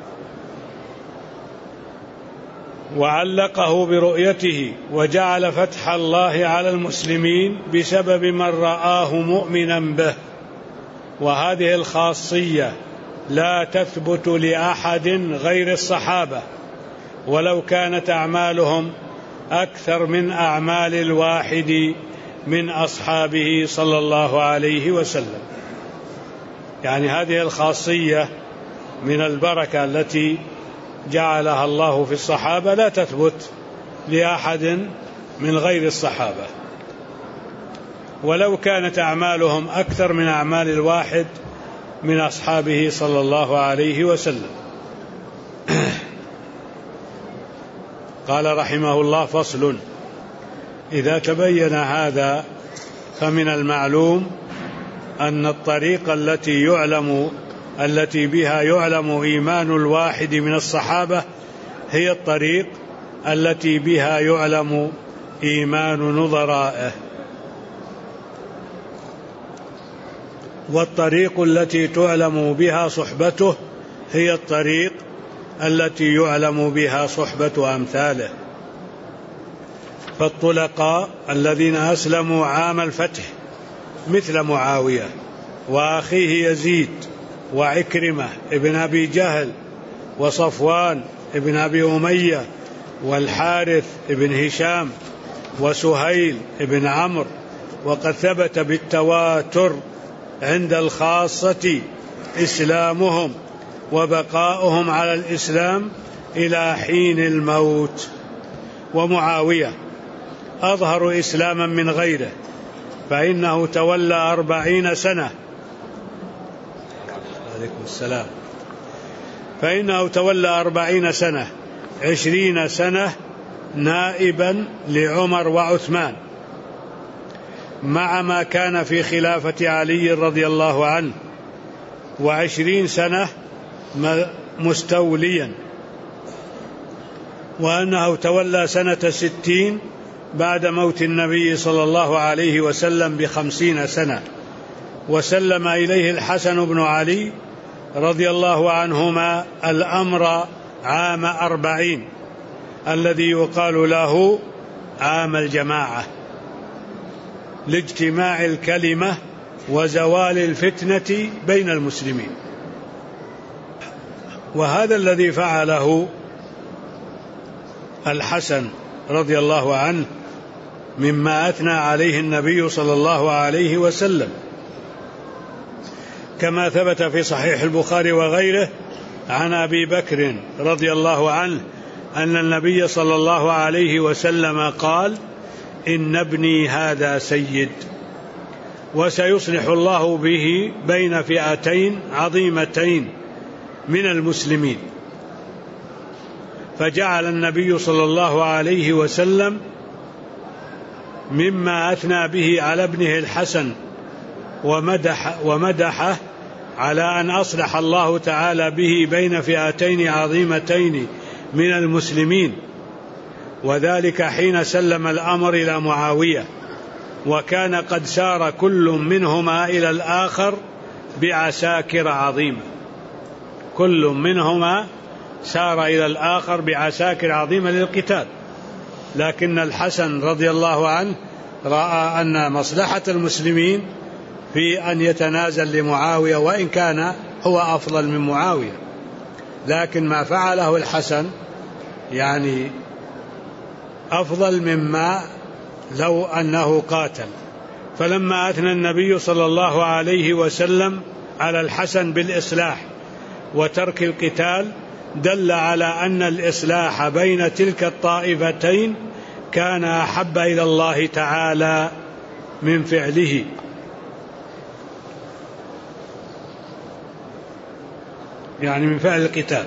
وعلقه برؤيته، وجعل فتح الله على المسلمين بسبب من رآه مؤمنا به. وهذه الخاصية لا تثبت لأحد غير الصحابة، ولو كانت أعمالهم أكثر من أعمال الواحد من أصحابه صلى الله عليه وسلم. يعني هذه الخاصية من البركة التي جعلها الله في الصحابة لا تثبت لأحد من غير الصحابة، ولو كانت أعمالهم أكثر من أعمال الواحد من أصحابه صلى الله عليه وسلم. قال رحمه الله: فصل: إذا تبين هذا فمن المعلوم أن الطريقة التي بها يعلم إيمان الواحد من الصحابة هي الطريق التي بها يعلم إيمان نظرائه، والطريق التي تعلم بها صحبته هي الطريق التي يعلم بها صحبة أمثاله. فالطلقاء الذين أسلموا عام الفتح مثل معاوية وأخيه يزيد وعكرمة ابن أبي جهل وصفوان ابن أبي أمية والحارث ابن هشام وسهيل ابن عمرو، وقد ثبت بالتواتر عند الخاصة إسلامهم وبقاؤهم على الإسلام إلى حين الموت. ومعاوية أظهر إسلاما من غيره، فإنه تولى 40 سنة، عليكم السلام، فإنه تولى 40 سنة 20 سنة نائبا لعمر وعثمان، مع ما كان في خلافة علي رضي الله عنه، 20 سنة مستوليا، وأنه تولى سنة 60 بعد موت النبي صلى الله عليه وسلم ب50 سنة، وسلم إليه الحسن بن علي رضي الله عنهما الأمر عام 40 الذي يقال له عام الجماعة، لاجتماع الكلمة وزوال الفتنة بين المسلمين. وهذا الذي فعله الحسن رضي الله عنه مما أثنى عليه النبي صلى الله عليه وسلم، كما ثبت في صحيح البخاري وغيره عن أبي بكر رضي الله عنه أن النبي صلى الله عليه وسلم قال: إن ابني هذا سيد، وسيصلح الله به بين فئتين عظيمتين من المسلمين. فجعل النبي صلى الله عليه وسلم مما أثنى به على ابنه الحسن ومدحه على أن أصلح الله تعالى به بين فئتين عظيمتين من المسلمين، وذلك حين سلم الأمر إلى معاوية وكان قد سار كل منهما إلى الآخر بعساكر عظيمة، كل منهما سار إلى الآخر بعساكر عظيمة للقتال، لكن الحسن رضي الله عنه رأى أن مصلحة المسلمين في أن يتنازل لمعاوية، وإن كان هو أفضل من معاوية، لكن ما فعله الحسن يعني أفضل مما لو أنه قاتل. فلما أثنى النبي صلى الله عليه وسلم على الحسن بالإصلاح وترك القتال دل على أن الإصلاح بين تلك الطائفتين كان أحب إلى الله تعالى من فعله. يعني من فعل القتال،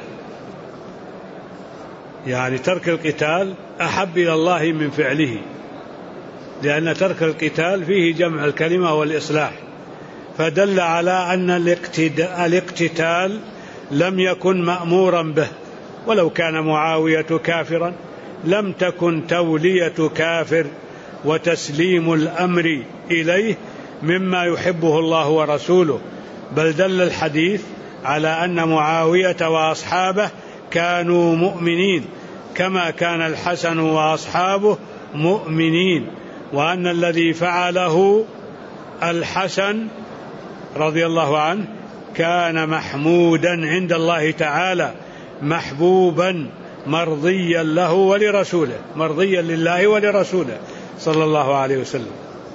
يعني ترك القتال أحب إلى الله من فعله، لأن ترك القتال فيه جمع الكلمة والإصلاح، فدل على أن الاقتتال لم يكن مأمورا به، ولو كان معاوية كافرا لم تكن تولية كافر وتسليم الأمر إليه مما يحبه الله ورسوله، بل دل الحديث على أن معاوية وأصحابه كانوا مؤمنين كما كان الحسن وأصحابه مؤمنين، وأن الذي فعله الحسن رضي الله عنه كان محمودا عند الله تعالى، محبوبا مرضيا له ولرسوله، مرضيا لله ولرسوله صلى الله عليه وسلم.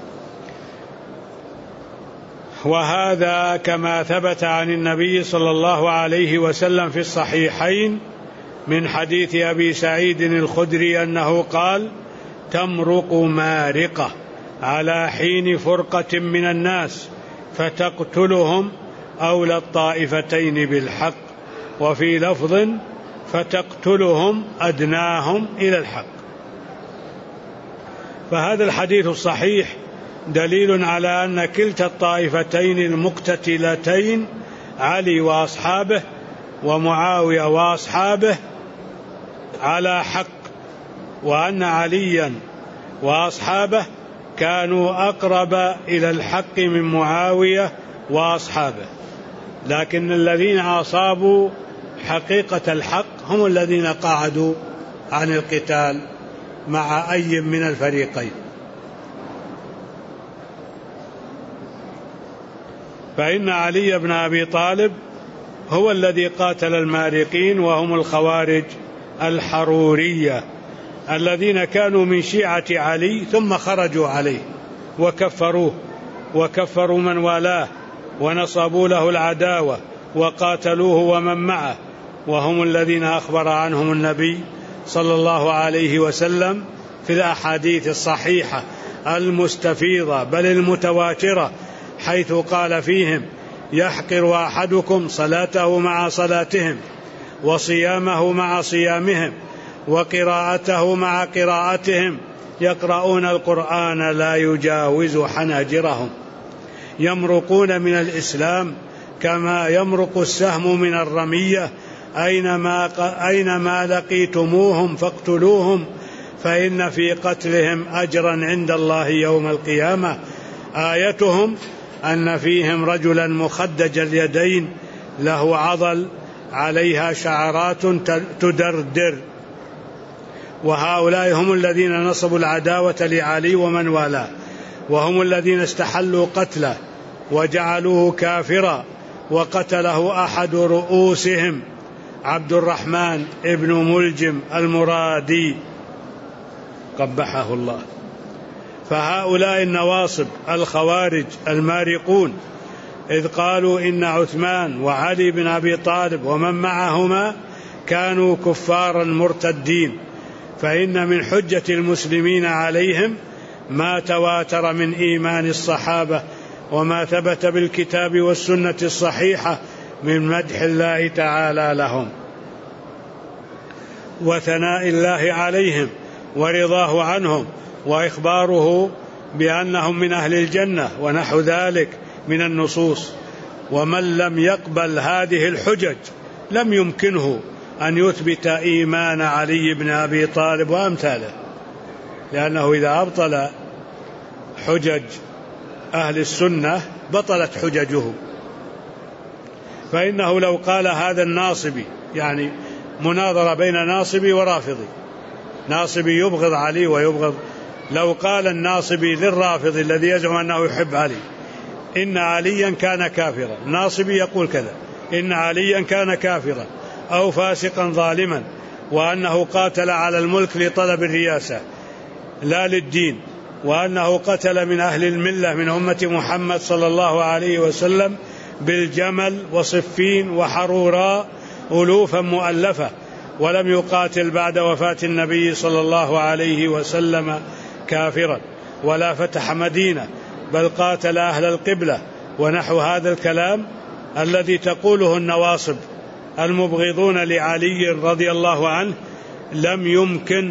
وهذا كما ثبت عن النبي صلى الله عليه وسلم في الصحيحين من حديث أبي سعيد الخدري أنه قال: تمرق مارقة على حين فرقة من الناس فتقتلهم أولى الطائفتين بالحق، وفي لفظ فتقتلهم أدناهم إلى الحق. فهذا الحديث الصحيح دليل على أن كلتا الطائفتين المقتتلتين علي وأصحابه ومعاوية وأصحابه على حق، وأن عليا وأصحابه كانوا أقرب إلى الحق من معاوية وأصحابه، لكن الذين أصابوا حقيقة الحق هم الذين قعدوا عن القتال مع أي من الفريقين. فإن علي بن أبي طالب هو الذي قاتل المارقين، وهم الخوارج الحرورية الذين كانوا من شيعة علي ثم خرجوا عليه وكفروه وكفروا من والاه ونصبوا له العداوة وقاتلوه ومن معه، وهم الذين أخبر عنهم النبي صلى الله عليه وسلم في الأحاديث الصحيحة المستفيضة بل المتواترة، حيث قال فيهم: يحقر أحدكم صلاته مع صلاتهم، وصيامه مع صيامهم، وقراءته مع قراءتهم، يقرؤون القرآن لا يجاوز حناجرهم، يمرقون من كما يمرق السهم من الرمية، أينما لقيتموهم فاقتلوهم، فإن في قتلهم أجرا عند الله يوم القيامة. آيتهم أن فيهم رجلا مخدج اليدين له عضل عليها شعرات تدردر، وهؤلاء هم الذين نصبوا العداوة لعلي ومن والاه، وهم الذين استحلوا قتله وجعلوه كافرا، وقتله أحد رؤوسهم عبد الرحمن ابن ملجم المرادي قبحه الله. فهؤلاء النواصب الخوارج المارقون إذ قالوا إن عثمان وعلي بن أبي طالب ومن معهما كانوا كفارا مرتدين، فإن من حجة المسلمين عليهم ما تواتر من إيمان الصحابة وما ثبت بالكتاب والسنة الصحيحة من مدح الله تعالى لهم وثناء الله عليهم ورضاه عنهم وإخباره بأنهم من أهل الجنة ونحو ذلك من النصوص. ومن لم يقبل هذه الحجج لم يمكنه أن يثبت إيمان علي بن أبي طالب وأمثاله، لأنه إذا أبطل حجج أهل السنة بطلت حججه، فإنه لو قال هذا الناصبي، يعني مناظرة بين ناصبي ورافضي، ناصبي يبغض علي ويبغض، لو قال الناصبي للرافضي الذي يزعم أنه يحب علي إن عليا كان كافرا، الناصبي يقول كذا، إن عليا كان كافرا أو فاسقا ظالما، وأنه قاتل على الملك لطلب الرياسة لا للدين، وأنه قتل من أهل الملة من أمة محمد صلى الله عليه وسلم بالجمل وصفين وحروراء ألوفا مؤلفة، ولم يقاتل بعد وفاة النبي صلى الله عليه وسلم كافرا ولا فتح مدينة، بل قاتل أهل القبلة، ونحو هذا الكلام الذي تقوله النواصب المبغضون لعلي رضي الله عنه لم يمكن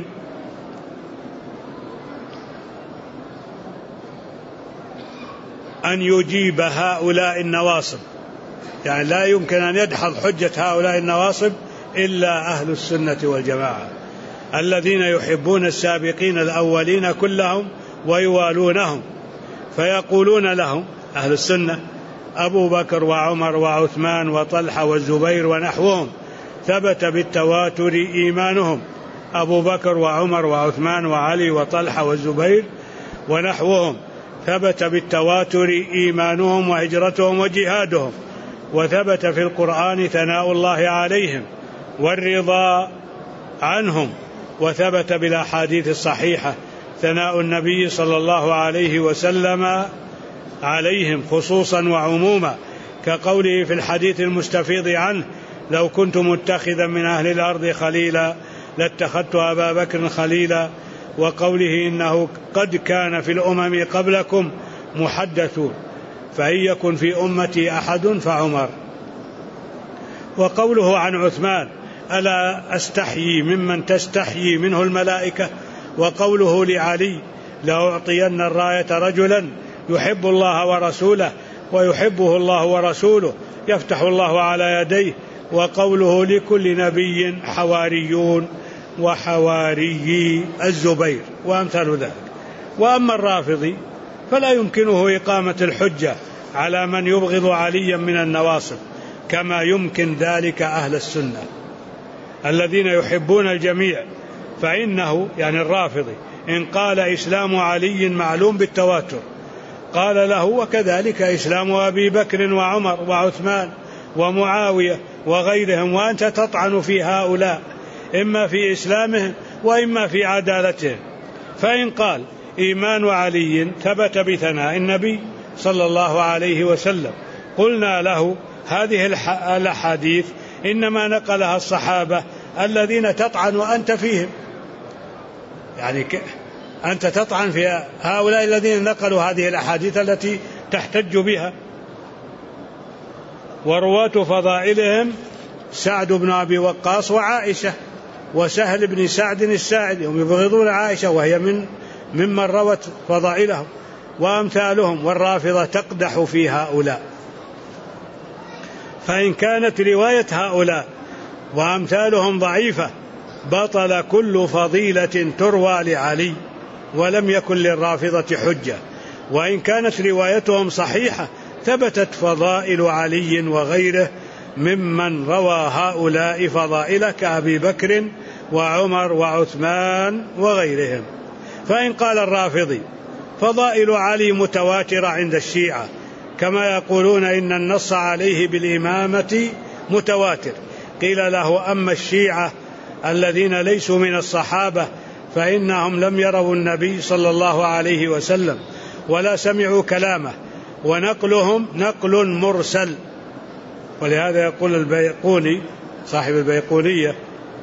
أن يجيب هؤلاء النواصب، يعني لا يمكن أن يدحض حجة هؤلاء النواصب إلا أهل السنة والجماعة الذين يحبون السابقين الأولين كلهم ويوالونهم، فيقولون لهم أهل السنة أبو بكر وعمر وعثمان وطلحة والزبير ونحوهم ثبت بالتواتر إيمانهم، أبو بكر وعمر وعثمان وعلي وطلحة والزبير ونحوهم ثبت بالتواتر إيمانهم وهجرتهم وجهادهم، وثبت في القرآن ثناء الله عليهم والرضا عنهم، وثبت بالأحاديث الصحيحة ثناء النبي صلى الله عليه وسلم عليهم خصوصا وعموما، كقوله في الحديث المستفيض عنه لو كنت متخذا من أهل الأرض خليلا لاتخذت أبا بكر خليلا، وقوله إنه قد كان في الأمم قبلكم محدثون فإن يكن في أمتي أحد فعمر، وقوله عن عثمان ألا أستحيي ممن تستحيي منه الملائكة، وقوله لعلي لأعطين الراية رجلا يحب الله ورسوله ويحبه الله ورسوله يفتح الله على يديه، وقوله لكل نبي حواريون وحواري الزبير وأمثال ذلك. وأما الرافضي فلا يمكنه إقامة الحجة على من يبغض عليا من النواصب كما يمكن ذلك أهل السنة الذين يحبون الجميع، فإنه يعني الرافضي إن قال إسلام علي معلوم بالتواتر قال له وكذلك إسلام أبي بكر وعمر وعثمان ومعاوية وغيرهم، وأنت تطعن في هؤلاء إما في إسلامهم وإما في عدالتهم. فإن قال إيمان علي ثبت بثناء النبي صلى الله عليه وسلم قلنا له هذه الأحاديث إنما نقلها الصحابة الذين تطعن وأنت فيهم، يعني أنت تطعن في هؤلاء الذين نقلوا هذه الأحاديث التي تحتج بها. ورواة فضائلهم سعد بن أبي وقاص وعائشة وسهل بن سعد الساعدي، هم يبغضون عائشة وهي ممن روت فضائلهم وأمثالهم، والرافضة تقدح في هؤلاء. فإن كانت رواية هؤلاء وأمثالهم ضعيفة بطل كل فضيلة تروى لعلي ولم يكن للرافضة حجة، وإن كانت روايتهم صحيحة ثبتت فضائل علي وغيره ممن روى هؤلاء فضائل كأبي بكر وعمر وعثمان وغيرهم. فإن قال الرافضي فضائل علي متواترة عند الشيعة كما يقولون إن النص عليه بالإمامة متواتر، قيل له أما الشيعة الذين ليسوا من الصحابة فإنهم لم يروا النبي صلى الله عليه وسلم ولا سمعوا كلامه، ونقلهم نقل مرسل. ولهذا يقول البيقوني صاحب البيقونية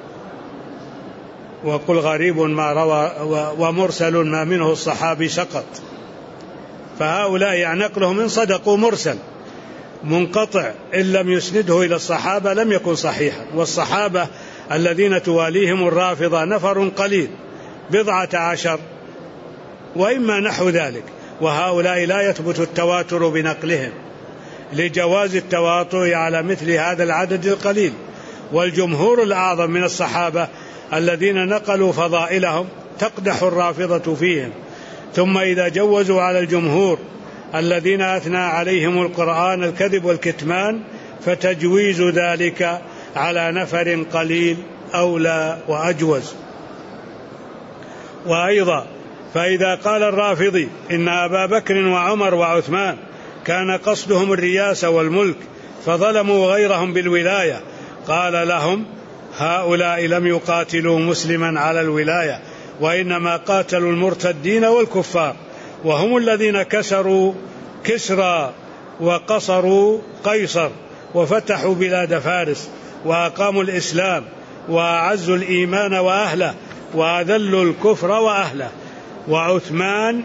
وقل غريب ما روى ومرسل ما منه الصحابي سقط، فهؤلاء يعني نقلهم إن صدقوا مرسل منقطع إن لم يسنده إلى الصحابة لم يكن صحيحا، والصحابة الذين تواليهم الرافضة نفر قليل 17 وإما نحو ذلك، وهؤلاء لا يثبت التواتر بنقلهم لجواز التواطؤ على مثل هذا العدد القليل. والجمهور الأعظم من الصحابة الذين نقلوا فضائلهم تقدح الرافضة فيهم، ثم إذا جوزوا على الجمهور الذين أثنى عليهم القرآن الكذب والكتمان فتجويز ذلك على نفر قليل أولى وأجوز. وأيضا فإذا قال الرافضي إن أبا بكر وعمر وعثمان كان قصدهم الرياسة والملك فظلموا غيرهم بالولاية، قال لهم هؤلاء لم يقاتلوا مسلما على الولاية، وإنما قاتلوا المرتدين والكفار، وهم الذين كسروا كسرى وقصروا قيصر وفتحوا بلاد فارس وأقاموا الإسلام وأعزوا الإيمان وأهله وأذلوا الكفر وأهله. وعثمان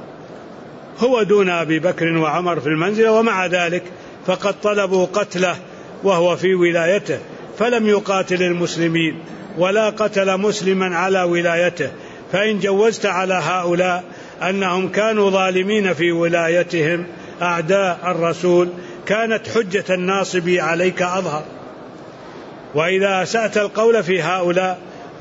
هو دون أبي بكر وعمر في المنزلة، ومع ذلك فقد طلبوا قتله وهو في ولايته فلم يقاتل المسلمين ولا قتل مسلما على ولايته. فإن جوزت على هؤلاء أنهم كانوا ظالمين في ولايتهم أعداء الرسول كانت حجة الناصب عليك أظهر. وإذا أسأت القول في هؤلاء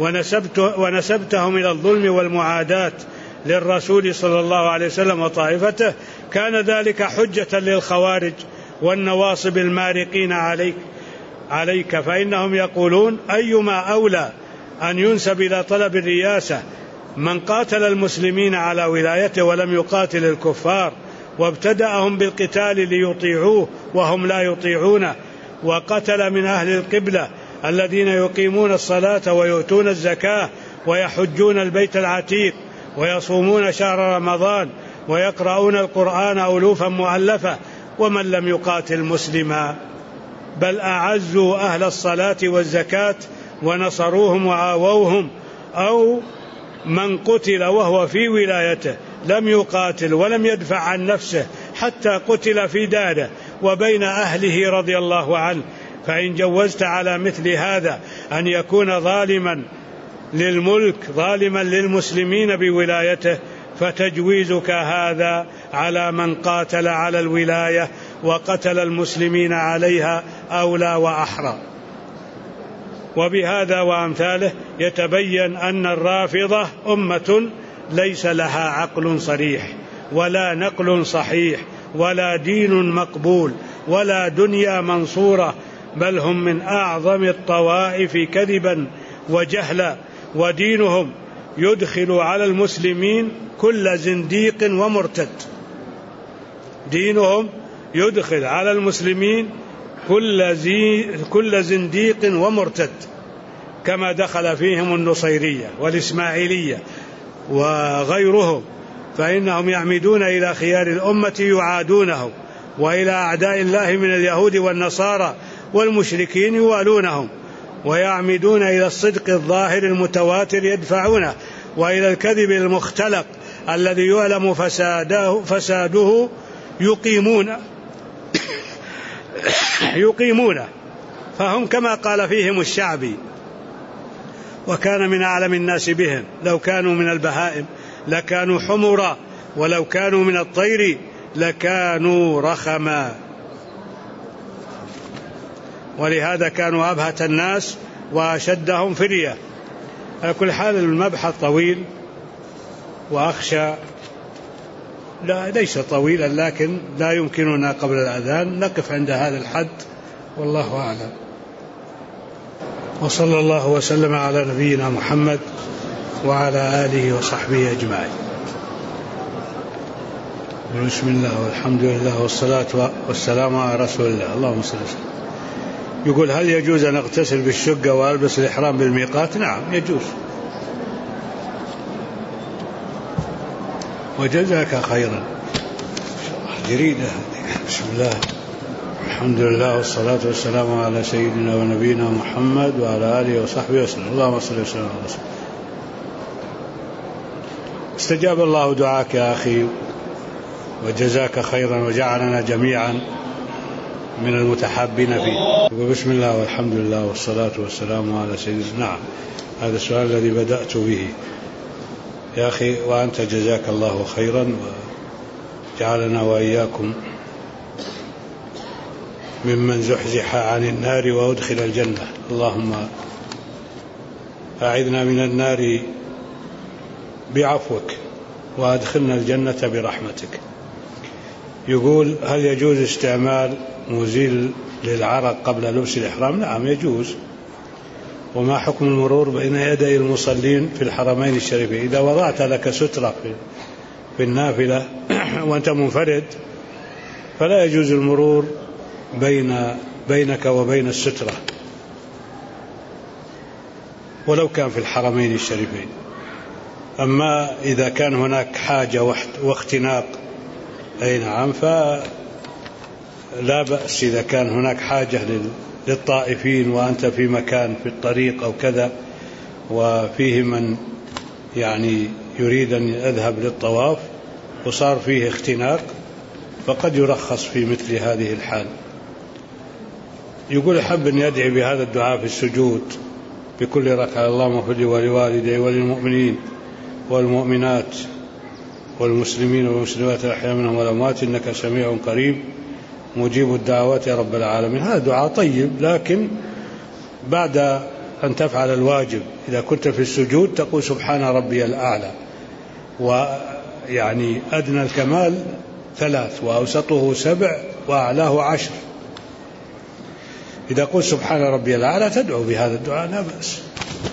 ونسبتهم إلى الظلم والمعاداة للرسول صلى الله عليه وسلم وطائفته كان ذلك حجة للخوارج والنواصب المارقين عليك، فإنهم يقولون أيما أولى أن ينسب إلى طلب الرياسة من قاتل المسلمين على ولايته ولم يقاتل الكفار وابتدأهم بالقتال ليطيعوه وهم لا يطيعونه، وقتل من أهل القبلة الذين يقيمون الصلاة ويؤتون الزكاة ويحجون البيت العتيق ويصومون شهر رمضان ويقرؤون القرآن ألوفا مؤلفة، ومن لم يقاتل مسلما بل أعزوا أهل الصلاة والزكاة ونصروهم وآووهم، أو من قتل وهو في ولايته لم يقاتل ولم يدفع عن نفسه حتى قتل في داره وبين أهله رضي الله عنه. فإن جوزت على مثل هذا أن يكون ظالما للملك ظالما للمسلمين بولايته فتجويزك هذا على من قاتل على الولاية وقتل المسلمين عليها أولى وأحرى. وبهذا وأمثاله يتبين أن الرافضة أمة ليس لها عقل صريح ولا نقل صحيح ولا دين مقبول ولا دنيا منصورة، بل هم من أعظم الطوائف كذبا وجهلا، ودينهم يدخل على المسلمين كل زنديق ومرتد. دينهم يدخل على المسلمين كل زنديق ومرتد، كما دخل فيهم النصيرية والإسماعيلية وغيرهم، فإنهم يعمدون إلى خيار الأمة يعادونه، وإلى أعداء الله من اليهود والنصارى والمشركين يوالونهم، ويعمدون إلى الصدق الظاهر المتواتر يدفعونه، وإلى الكذب المختلق الذي يعلم فساده يقيمونه. فهم كما قال فيهم الشعبي وكان من أعلم الناس بهم لو كانوا من البهائم لكانوا حمرا ولو كانوا من الطير لكانوا رخما. ولهذا كانوا أبهت الناس وأشدهم فرية. على كل حال المبحث طويل وأخشى ليس طويلا لكن لا يمكننا قبل الأذان نقف عند هذا الحد، والله أعلم. وصلى الله وسلم على نبينا محمد وعلى آله وصحبه أجمعين. بسم الله والحمد لله والصلاة والسلام على رسول الله. اللهم صل وسلم. يقول هل يجوز أن أغتسل بالشقة وألبس الإحرام بالميقات؟ نعم يجوز. وجزاك خيرا. جريدة. بسم الله الحمد لله والصلاة والسلام على سيدنا ونبينا محمد وعلى آله وصحبه وسلم. اللهم صل وسلم على رسول الله. استجاب الله دعاك يا أخي وجزاك خيرا وجعلنا جميعا من المتحابين فيه. بسم الله والحمد لله والصلاة والسلام على سيدنا. نعم هذا السؤال الذي بدأت به يا أخي، وأنت جزاك الله خيرا وجعلنا وإياكم ممن زحزح عن النار وأدخل الجنة. اللهم أعذنا من النار بعفوك وأدخلنا الجنة برحمتك. يقول: هل يجوز استعمال مزيل للعرق قبل لبس الإحرام؟ نعم يجوز. وما حكم المرور بين يدي المصلين في الحرمين الشريفين؟ إذا وضعت لك سترة في النافلة وأنت منفرد فلا يجوز المرور بينك وبين السترة ولو كان في الحرمين الشريفين. أما إذا كان هناك حاجة واختناق أي نعم فلا بأس. إذا كان هناك حاجة للطائفين وأنت في مكان في الطريق أو كذا وفيه من يعني يريد أن يذهب للطواف وصار فيه اختناق فقد يرخص في مثل هذه الحال. يقول: أحب أن يدعي بهذا الدعاء في السجود بكل ركعة: اللهم اغفر لي ولوالدي وللمؤمنين والمؤمنات والمسلمين والمسلمات الأحياء منهم والأموات إنك سميع قريب مجيب الدعوات يا رب العالمين. هذا دعاء طيب، لكن بعد أن تفعل الواجب إذا كنت في السجود تقول سبحان ربي الأعلى، ويعني أدنى الكمال 3 وأوسطه 7 وأعلاه 10. إذا قلت سبحان ربي الأعلى تدعو بهذا الدعاء لا بأس.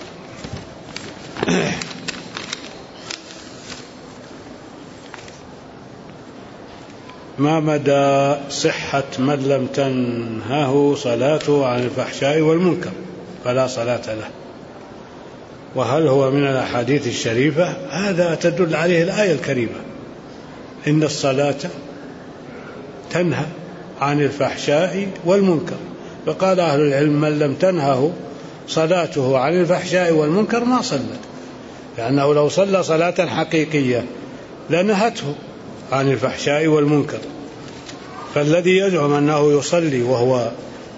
ما مدى صحة من لم تنهه صلاته عن الفحشاء والمنكر فلا صلاة له؟ وهل هو من الأحاديث الشريفة؟ هذا تدل عليه الآية الكريمة: إن الصلاة تنهى عن الفحشاء والمنكر. فقال أهل العلم: من لم تنهه صلاته عن الفحشاء والمنكر ما صلى، لأنه لو صلى صلاة حقيقية لنهته عن الفحشاء والمنكر. فالذي يزعم أنه يصلي وهو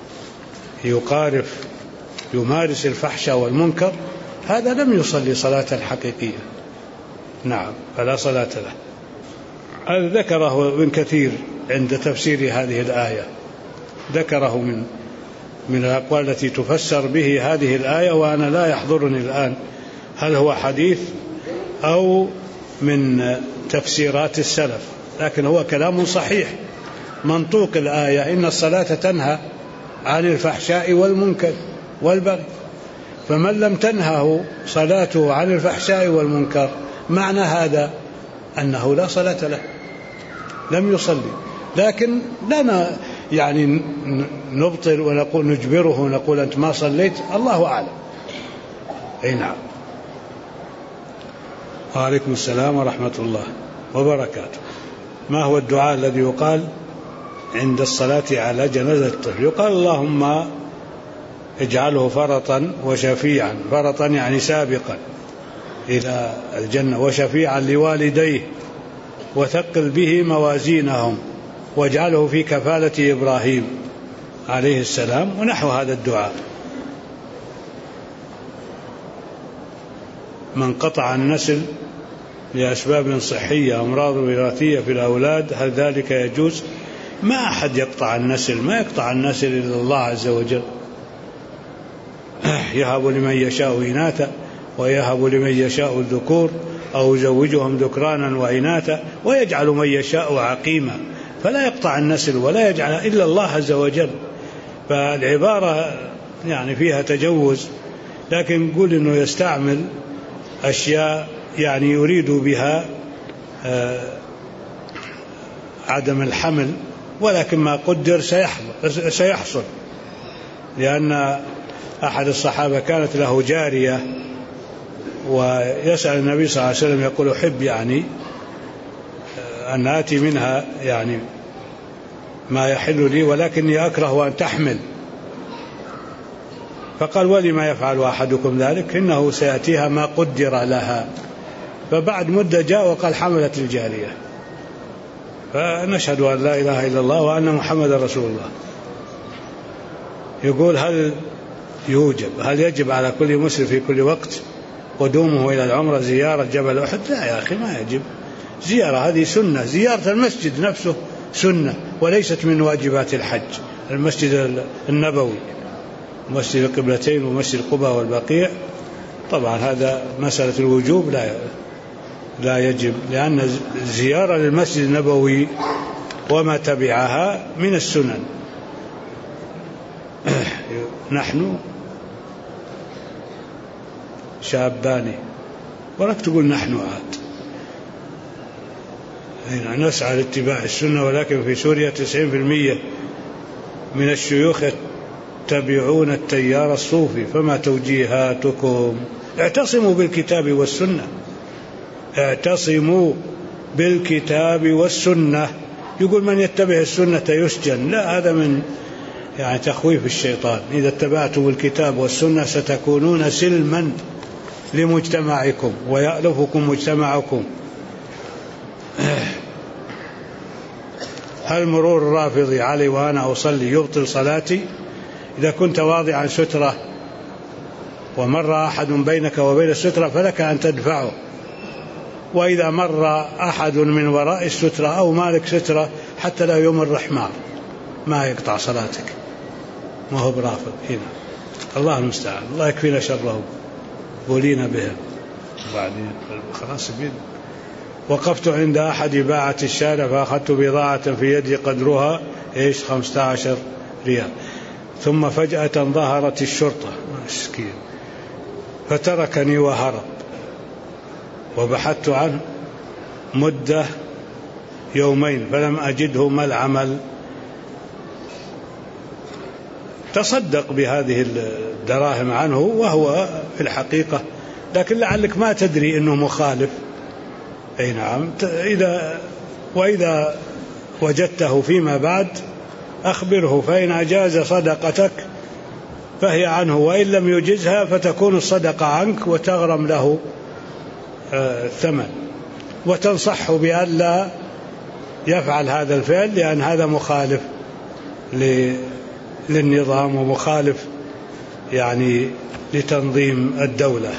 يمارس الفحشاء والمنكر هذا لم يصلي صلاة حقيقية. نعم، فلا صلاة له. هذا ذكره ابن كثير عند تفسير هذه الآية، ذكره من الأقوال التي تفسر به هذه الآية، وأنا لا يحضرني الآن هل هو حديث أو من تفسيرات السلف، لكن هو كلام صحيح. منطوق الآية إن الصلاة تنهى عن الفحشاء والمنكر والبغي، فمن لم تنهه صلاته عن الفحشاء والمنكر معنى هذا أنه لا صلاة له، لم يصلي. لكن لا يعني نبطل ونقول نجبره ونقول أنت ما صليت، الله أعلم. أي نعم. وعليكم السلام ورحمة الله وبركاته. ما هو الدعاء الذي يقال عند الصلاة على جنازة الطفل؟ يقال: اللهم اجعله فرطا وشفيعا، فرطا يعني سابقا إلى الجنة، وشفيعا لوالديه، وثقل به موازينهم، واجعله في كفالة إبراهيم عليه السلام، ونحو هذا الدعاء. من قطع النسل لأسباب صحية أمراض وراثية في الأولاد هل ذلك يجوز؟ ما أحد يقطع النسل، ما يقطع النسل إلا الله عز وجل. يهب لمن يشاء إناثا ويهب لمن يشاء الذكور أو يزوجهم ذكرانا وإناثا ويجعل من يشاء عقيما، فلا يقطع النسل ولا يجعل إلا الله عز وجل. فالعبارة يعني فيها تجوز، لكن نقول إنه يستعمل أشياء يعني يريد بها عدم الحمل، ولكن ما قدر سيحصل. لأن أحد الصحابة كانت له جارية ويسأل النبي صلى الله عليه وسلم يقول: أحب يعني أن آتي منها يعني ما يحل لي، ولكني أكره أن تحمل. فقال: ولما يفعل أحدكم ذلك؟ إنه سيأتيها ما قدر لها. فبعد مدة جاء وقال: حملت الجارية. فنشهد أن لا إله إلا الله وأن محمد رسول الله. يقول: هل يجب على كل مسلم في كل وقت قدومه إلى العمرة زيارة جبل أحد؟ لا يا أخي، ما يجب. زيارة هذه سنة، زيارة المسجد نفسه سنة وليست من واجبات الحج. المسجد النبوي، مسجد القبلتين ومسجد قباء والبقيع، طبعا هذا مسألة الوجوب لا يجب، لأن الزيارة للمسجد النبوي وما تبعها من السنن. نحن شابان، ولك تقول نحن عاد نسعى لاتباع السنة، ولكن في سوريا 90% من الشيوخ يتبعون التيار الصوفي، فما توجيهاتكم؟ اعتصموا بالكتاب والسنة، اعتصموا بالكتاب والسنة. يقول من يتبع السنة يسجن، لا، هذا من تخويف الشيطان. إذا اتبعتم الكتاب والسنة ستكونون سلما لمجتمعكم ويألفكم مجتمعكم. هل مرور الرافضي علي وأنا أصلي يبطل صلاتي؟ إذا كنت واضعا سترة ومر أحد بينك وبين السترة فلك أن تدفعه، وإذا مر أحد من وراء السترة أو مالك سترة حتى لا يمر حمار ما يقطع صلاتك، ما هو برافض هنا. الله المستعان، الله يكفينا شرهم ولينا بهم. وبعدين خلاص بيد. وقفت عند أحد باعة الشارع فأخذت بضاعة في يدي قدرها 15 ريال، ثم فجأة ظهرت الشرطة مسكين فتركني وهرب، وبحثت عنه مدة يومين فلم أجده. ما العمل؟ تصدق بهذه الدراهم عنه وهو في الحقيقة، لكن لعلك ما تدري أنه مخالف. أي نعم. وإذا وجدته فيما بعد أخبره، فإن أجاز صدقتك فهي عنه، وإن لم يجزها فتكون الصدقة عنك وتغرم له الثمن، وتنصحه بأن لا يفعل هذا الفعل، لأن هذا مخالف للنظام ومخالف لتنظيم الدولة.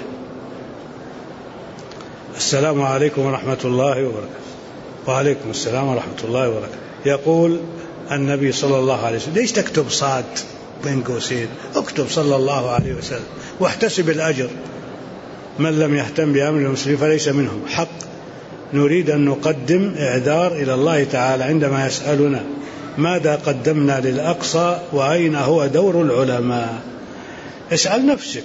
السلام عليكم ورحمة الله وبركاته. وعليكم السلام ورحمة الله وبركاته. يقول النبي صلى الله عليه وسلم، ليش تكتب صاد بين قوسين؟ اكتب صلى الله عليه وسلم واحتسب الأجر. من لم يهتم بأمر المسلمين فليس منهم. حق نريد أن نقدم إعذار إلى الله تعالى عندما يسألنا ماذا قدمنا للأقصى وأين هو دور العلماء. اسأل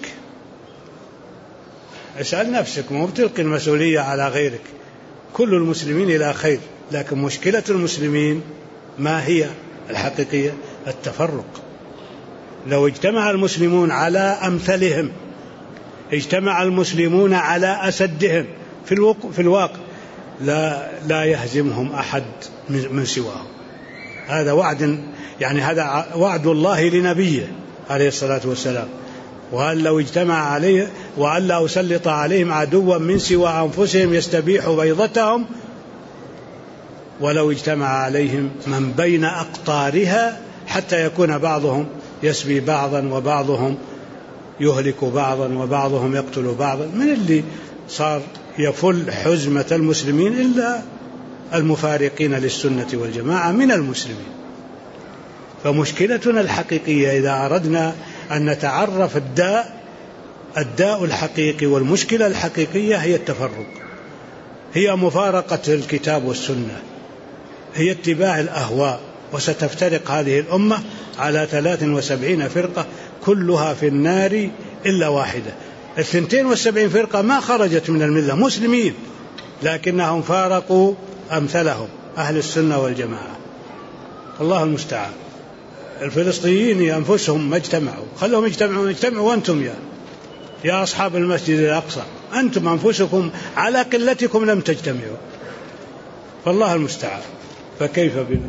نفسك، مو بتلقي المسؤولية على غيرك. كل المسلمين إلى خير، لكن مشكلة المسلمين ما هي الحقيقية؟ التفرق. لو اجتمع المسلمون على أمثلهم، اجتمع المسلمون على أسدهم في الواقع لا يهزمهم أحد من سواهم. هذا وعد، هذا وعد الله لنبيه عليه الصلاة والسلام. وأن لو اجتمع عليه وأن لا أسلط عليهم عدوا من سوى أنفسهم يستبيح بيضتهم، ولو اجتمع عليهم من بين أقطارها حتى يكون بعضهم يسبي بعضا وبعضهم يهلك بعضا وبعضهم يقتل بعضا. من اللي صار يفل حزمة المسلمين إلا المفارقين للسنة والجماعة من المسلمين. فمشكلتنا الحقيقية إذا أردنا أن نتعرف الداء الحقيقي والمشكلة الحقيقية هي التفرق، هي مفارقة الكتاب والسنة، هي اتباع الأهواء. وستفترق هذه الأمة على 73 فرقة كلها في النار إلا واحدة. 72 فرقة ما خرجت من الملة، مسلمين، لكنهم فارقوا أمثلهم أهل السنة والجماعة. الله المستعان. الفلسطينيين أنفسهم ما اجتمعوا، خلوهم يجتمعوا وأنتم يا أصحاب المسجد الأقصى، أنتم أنفسكم على قلتكم لم تجتمعوا. فالله المستعان. فكيف بنا؟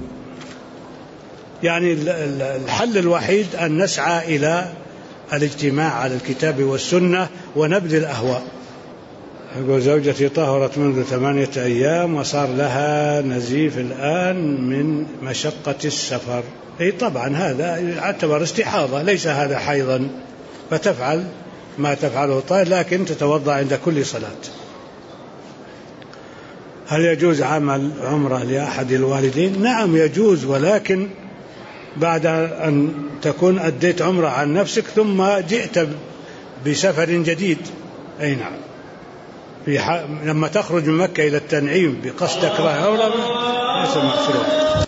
الحل الوحيد أن نسعى إلى الاجتماع على الكتاب والسنة ونبذ الأهواء. يقول زوجتي طهرت منذ 8 أيام وصار لها نزيف الآن من مشقة السفر. طبعا هذا يعتبر استحاضة، ليس هذا حيضا، فتفعل ما تفعله الطاهر، لكن تتوضأ عند كل صلاة. هل يجوز عمل عمرة لأحد الوالدين؟ نعم يجوز، ولكن بعد أن تكون أديت عمرة عن نفسك ثم جئت بسفر جديد. أي نعم، لما تخرج من مكة إلى التنعيم بقصد كراهة أولى ليس مأسورا.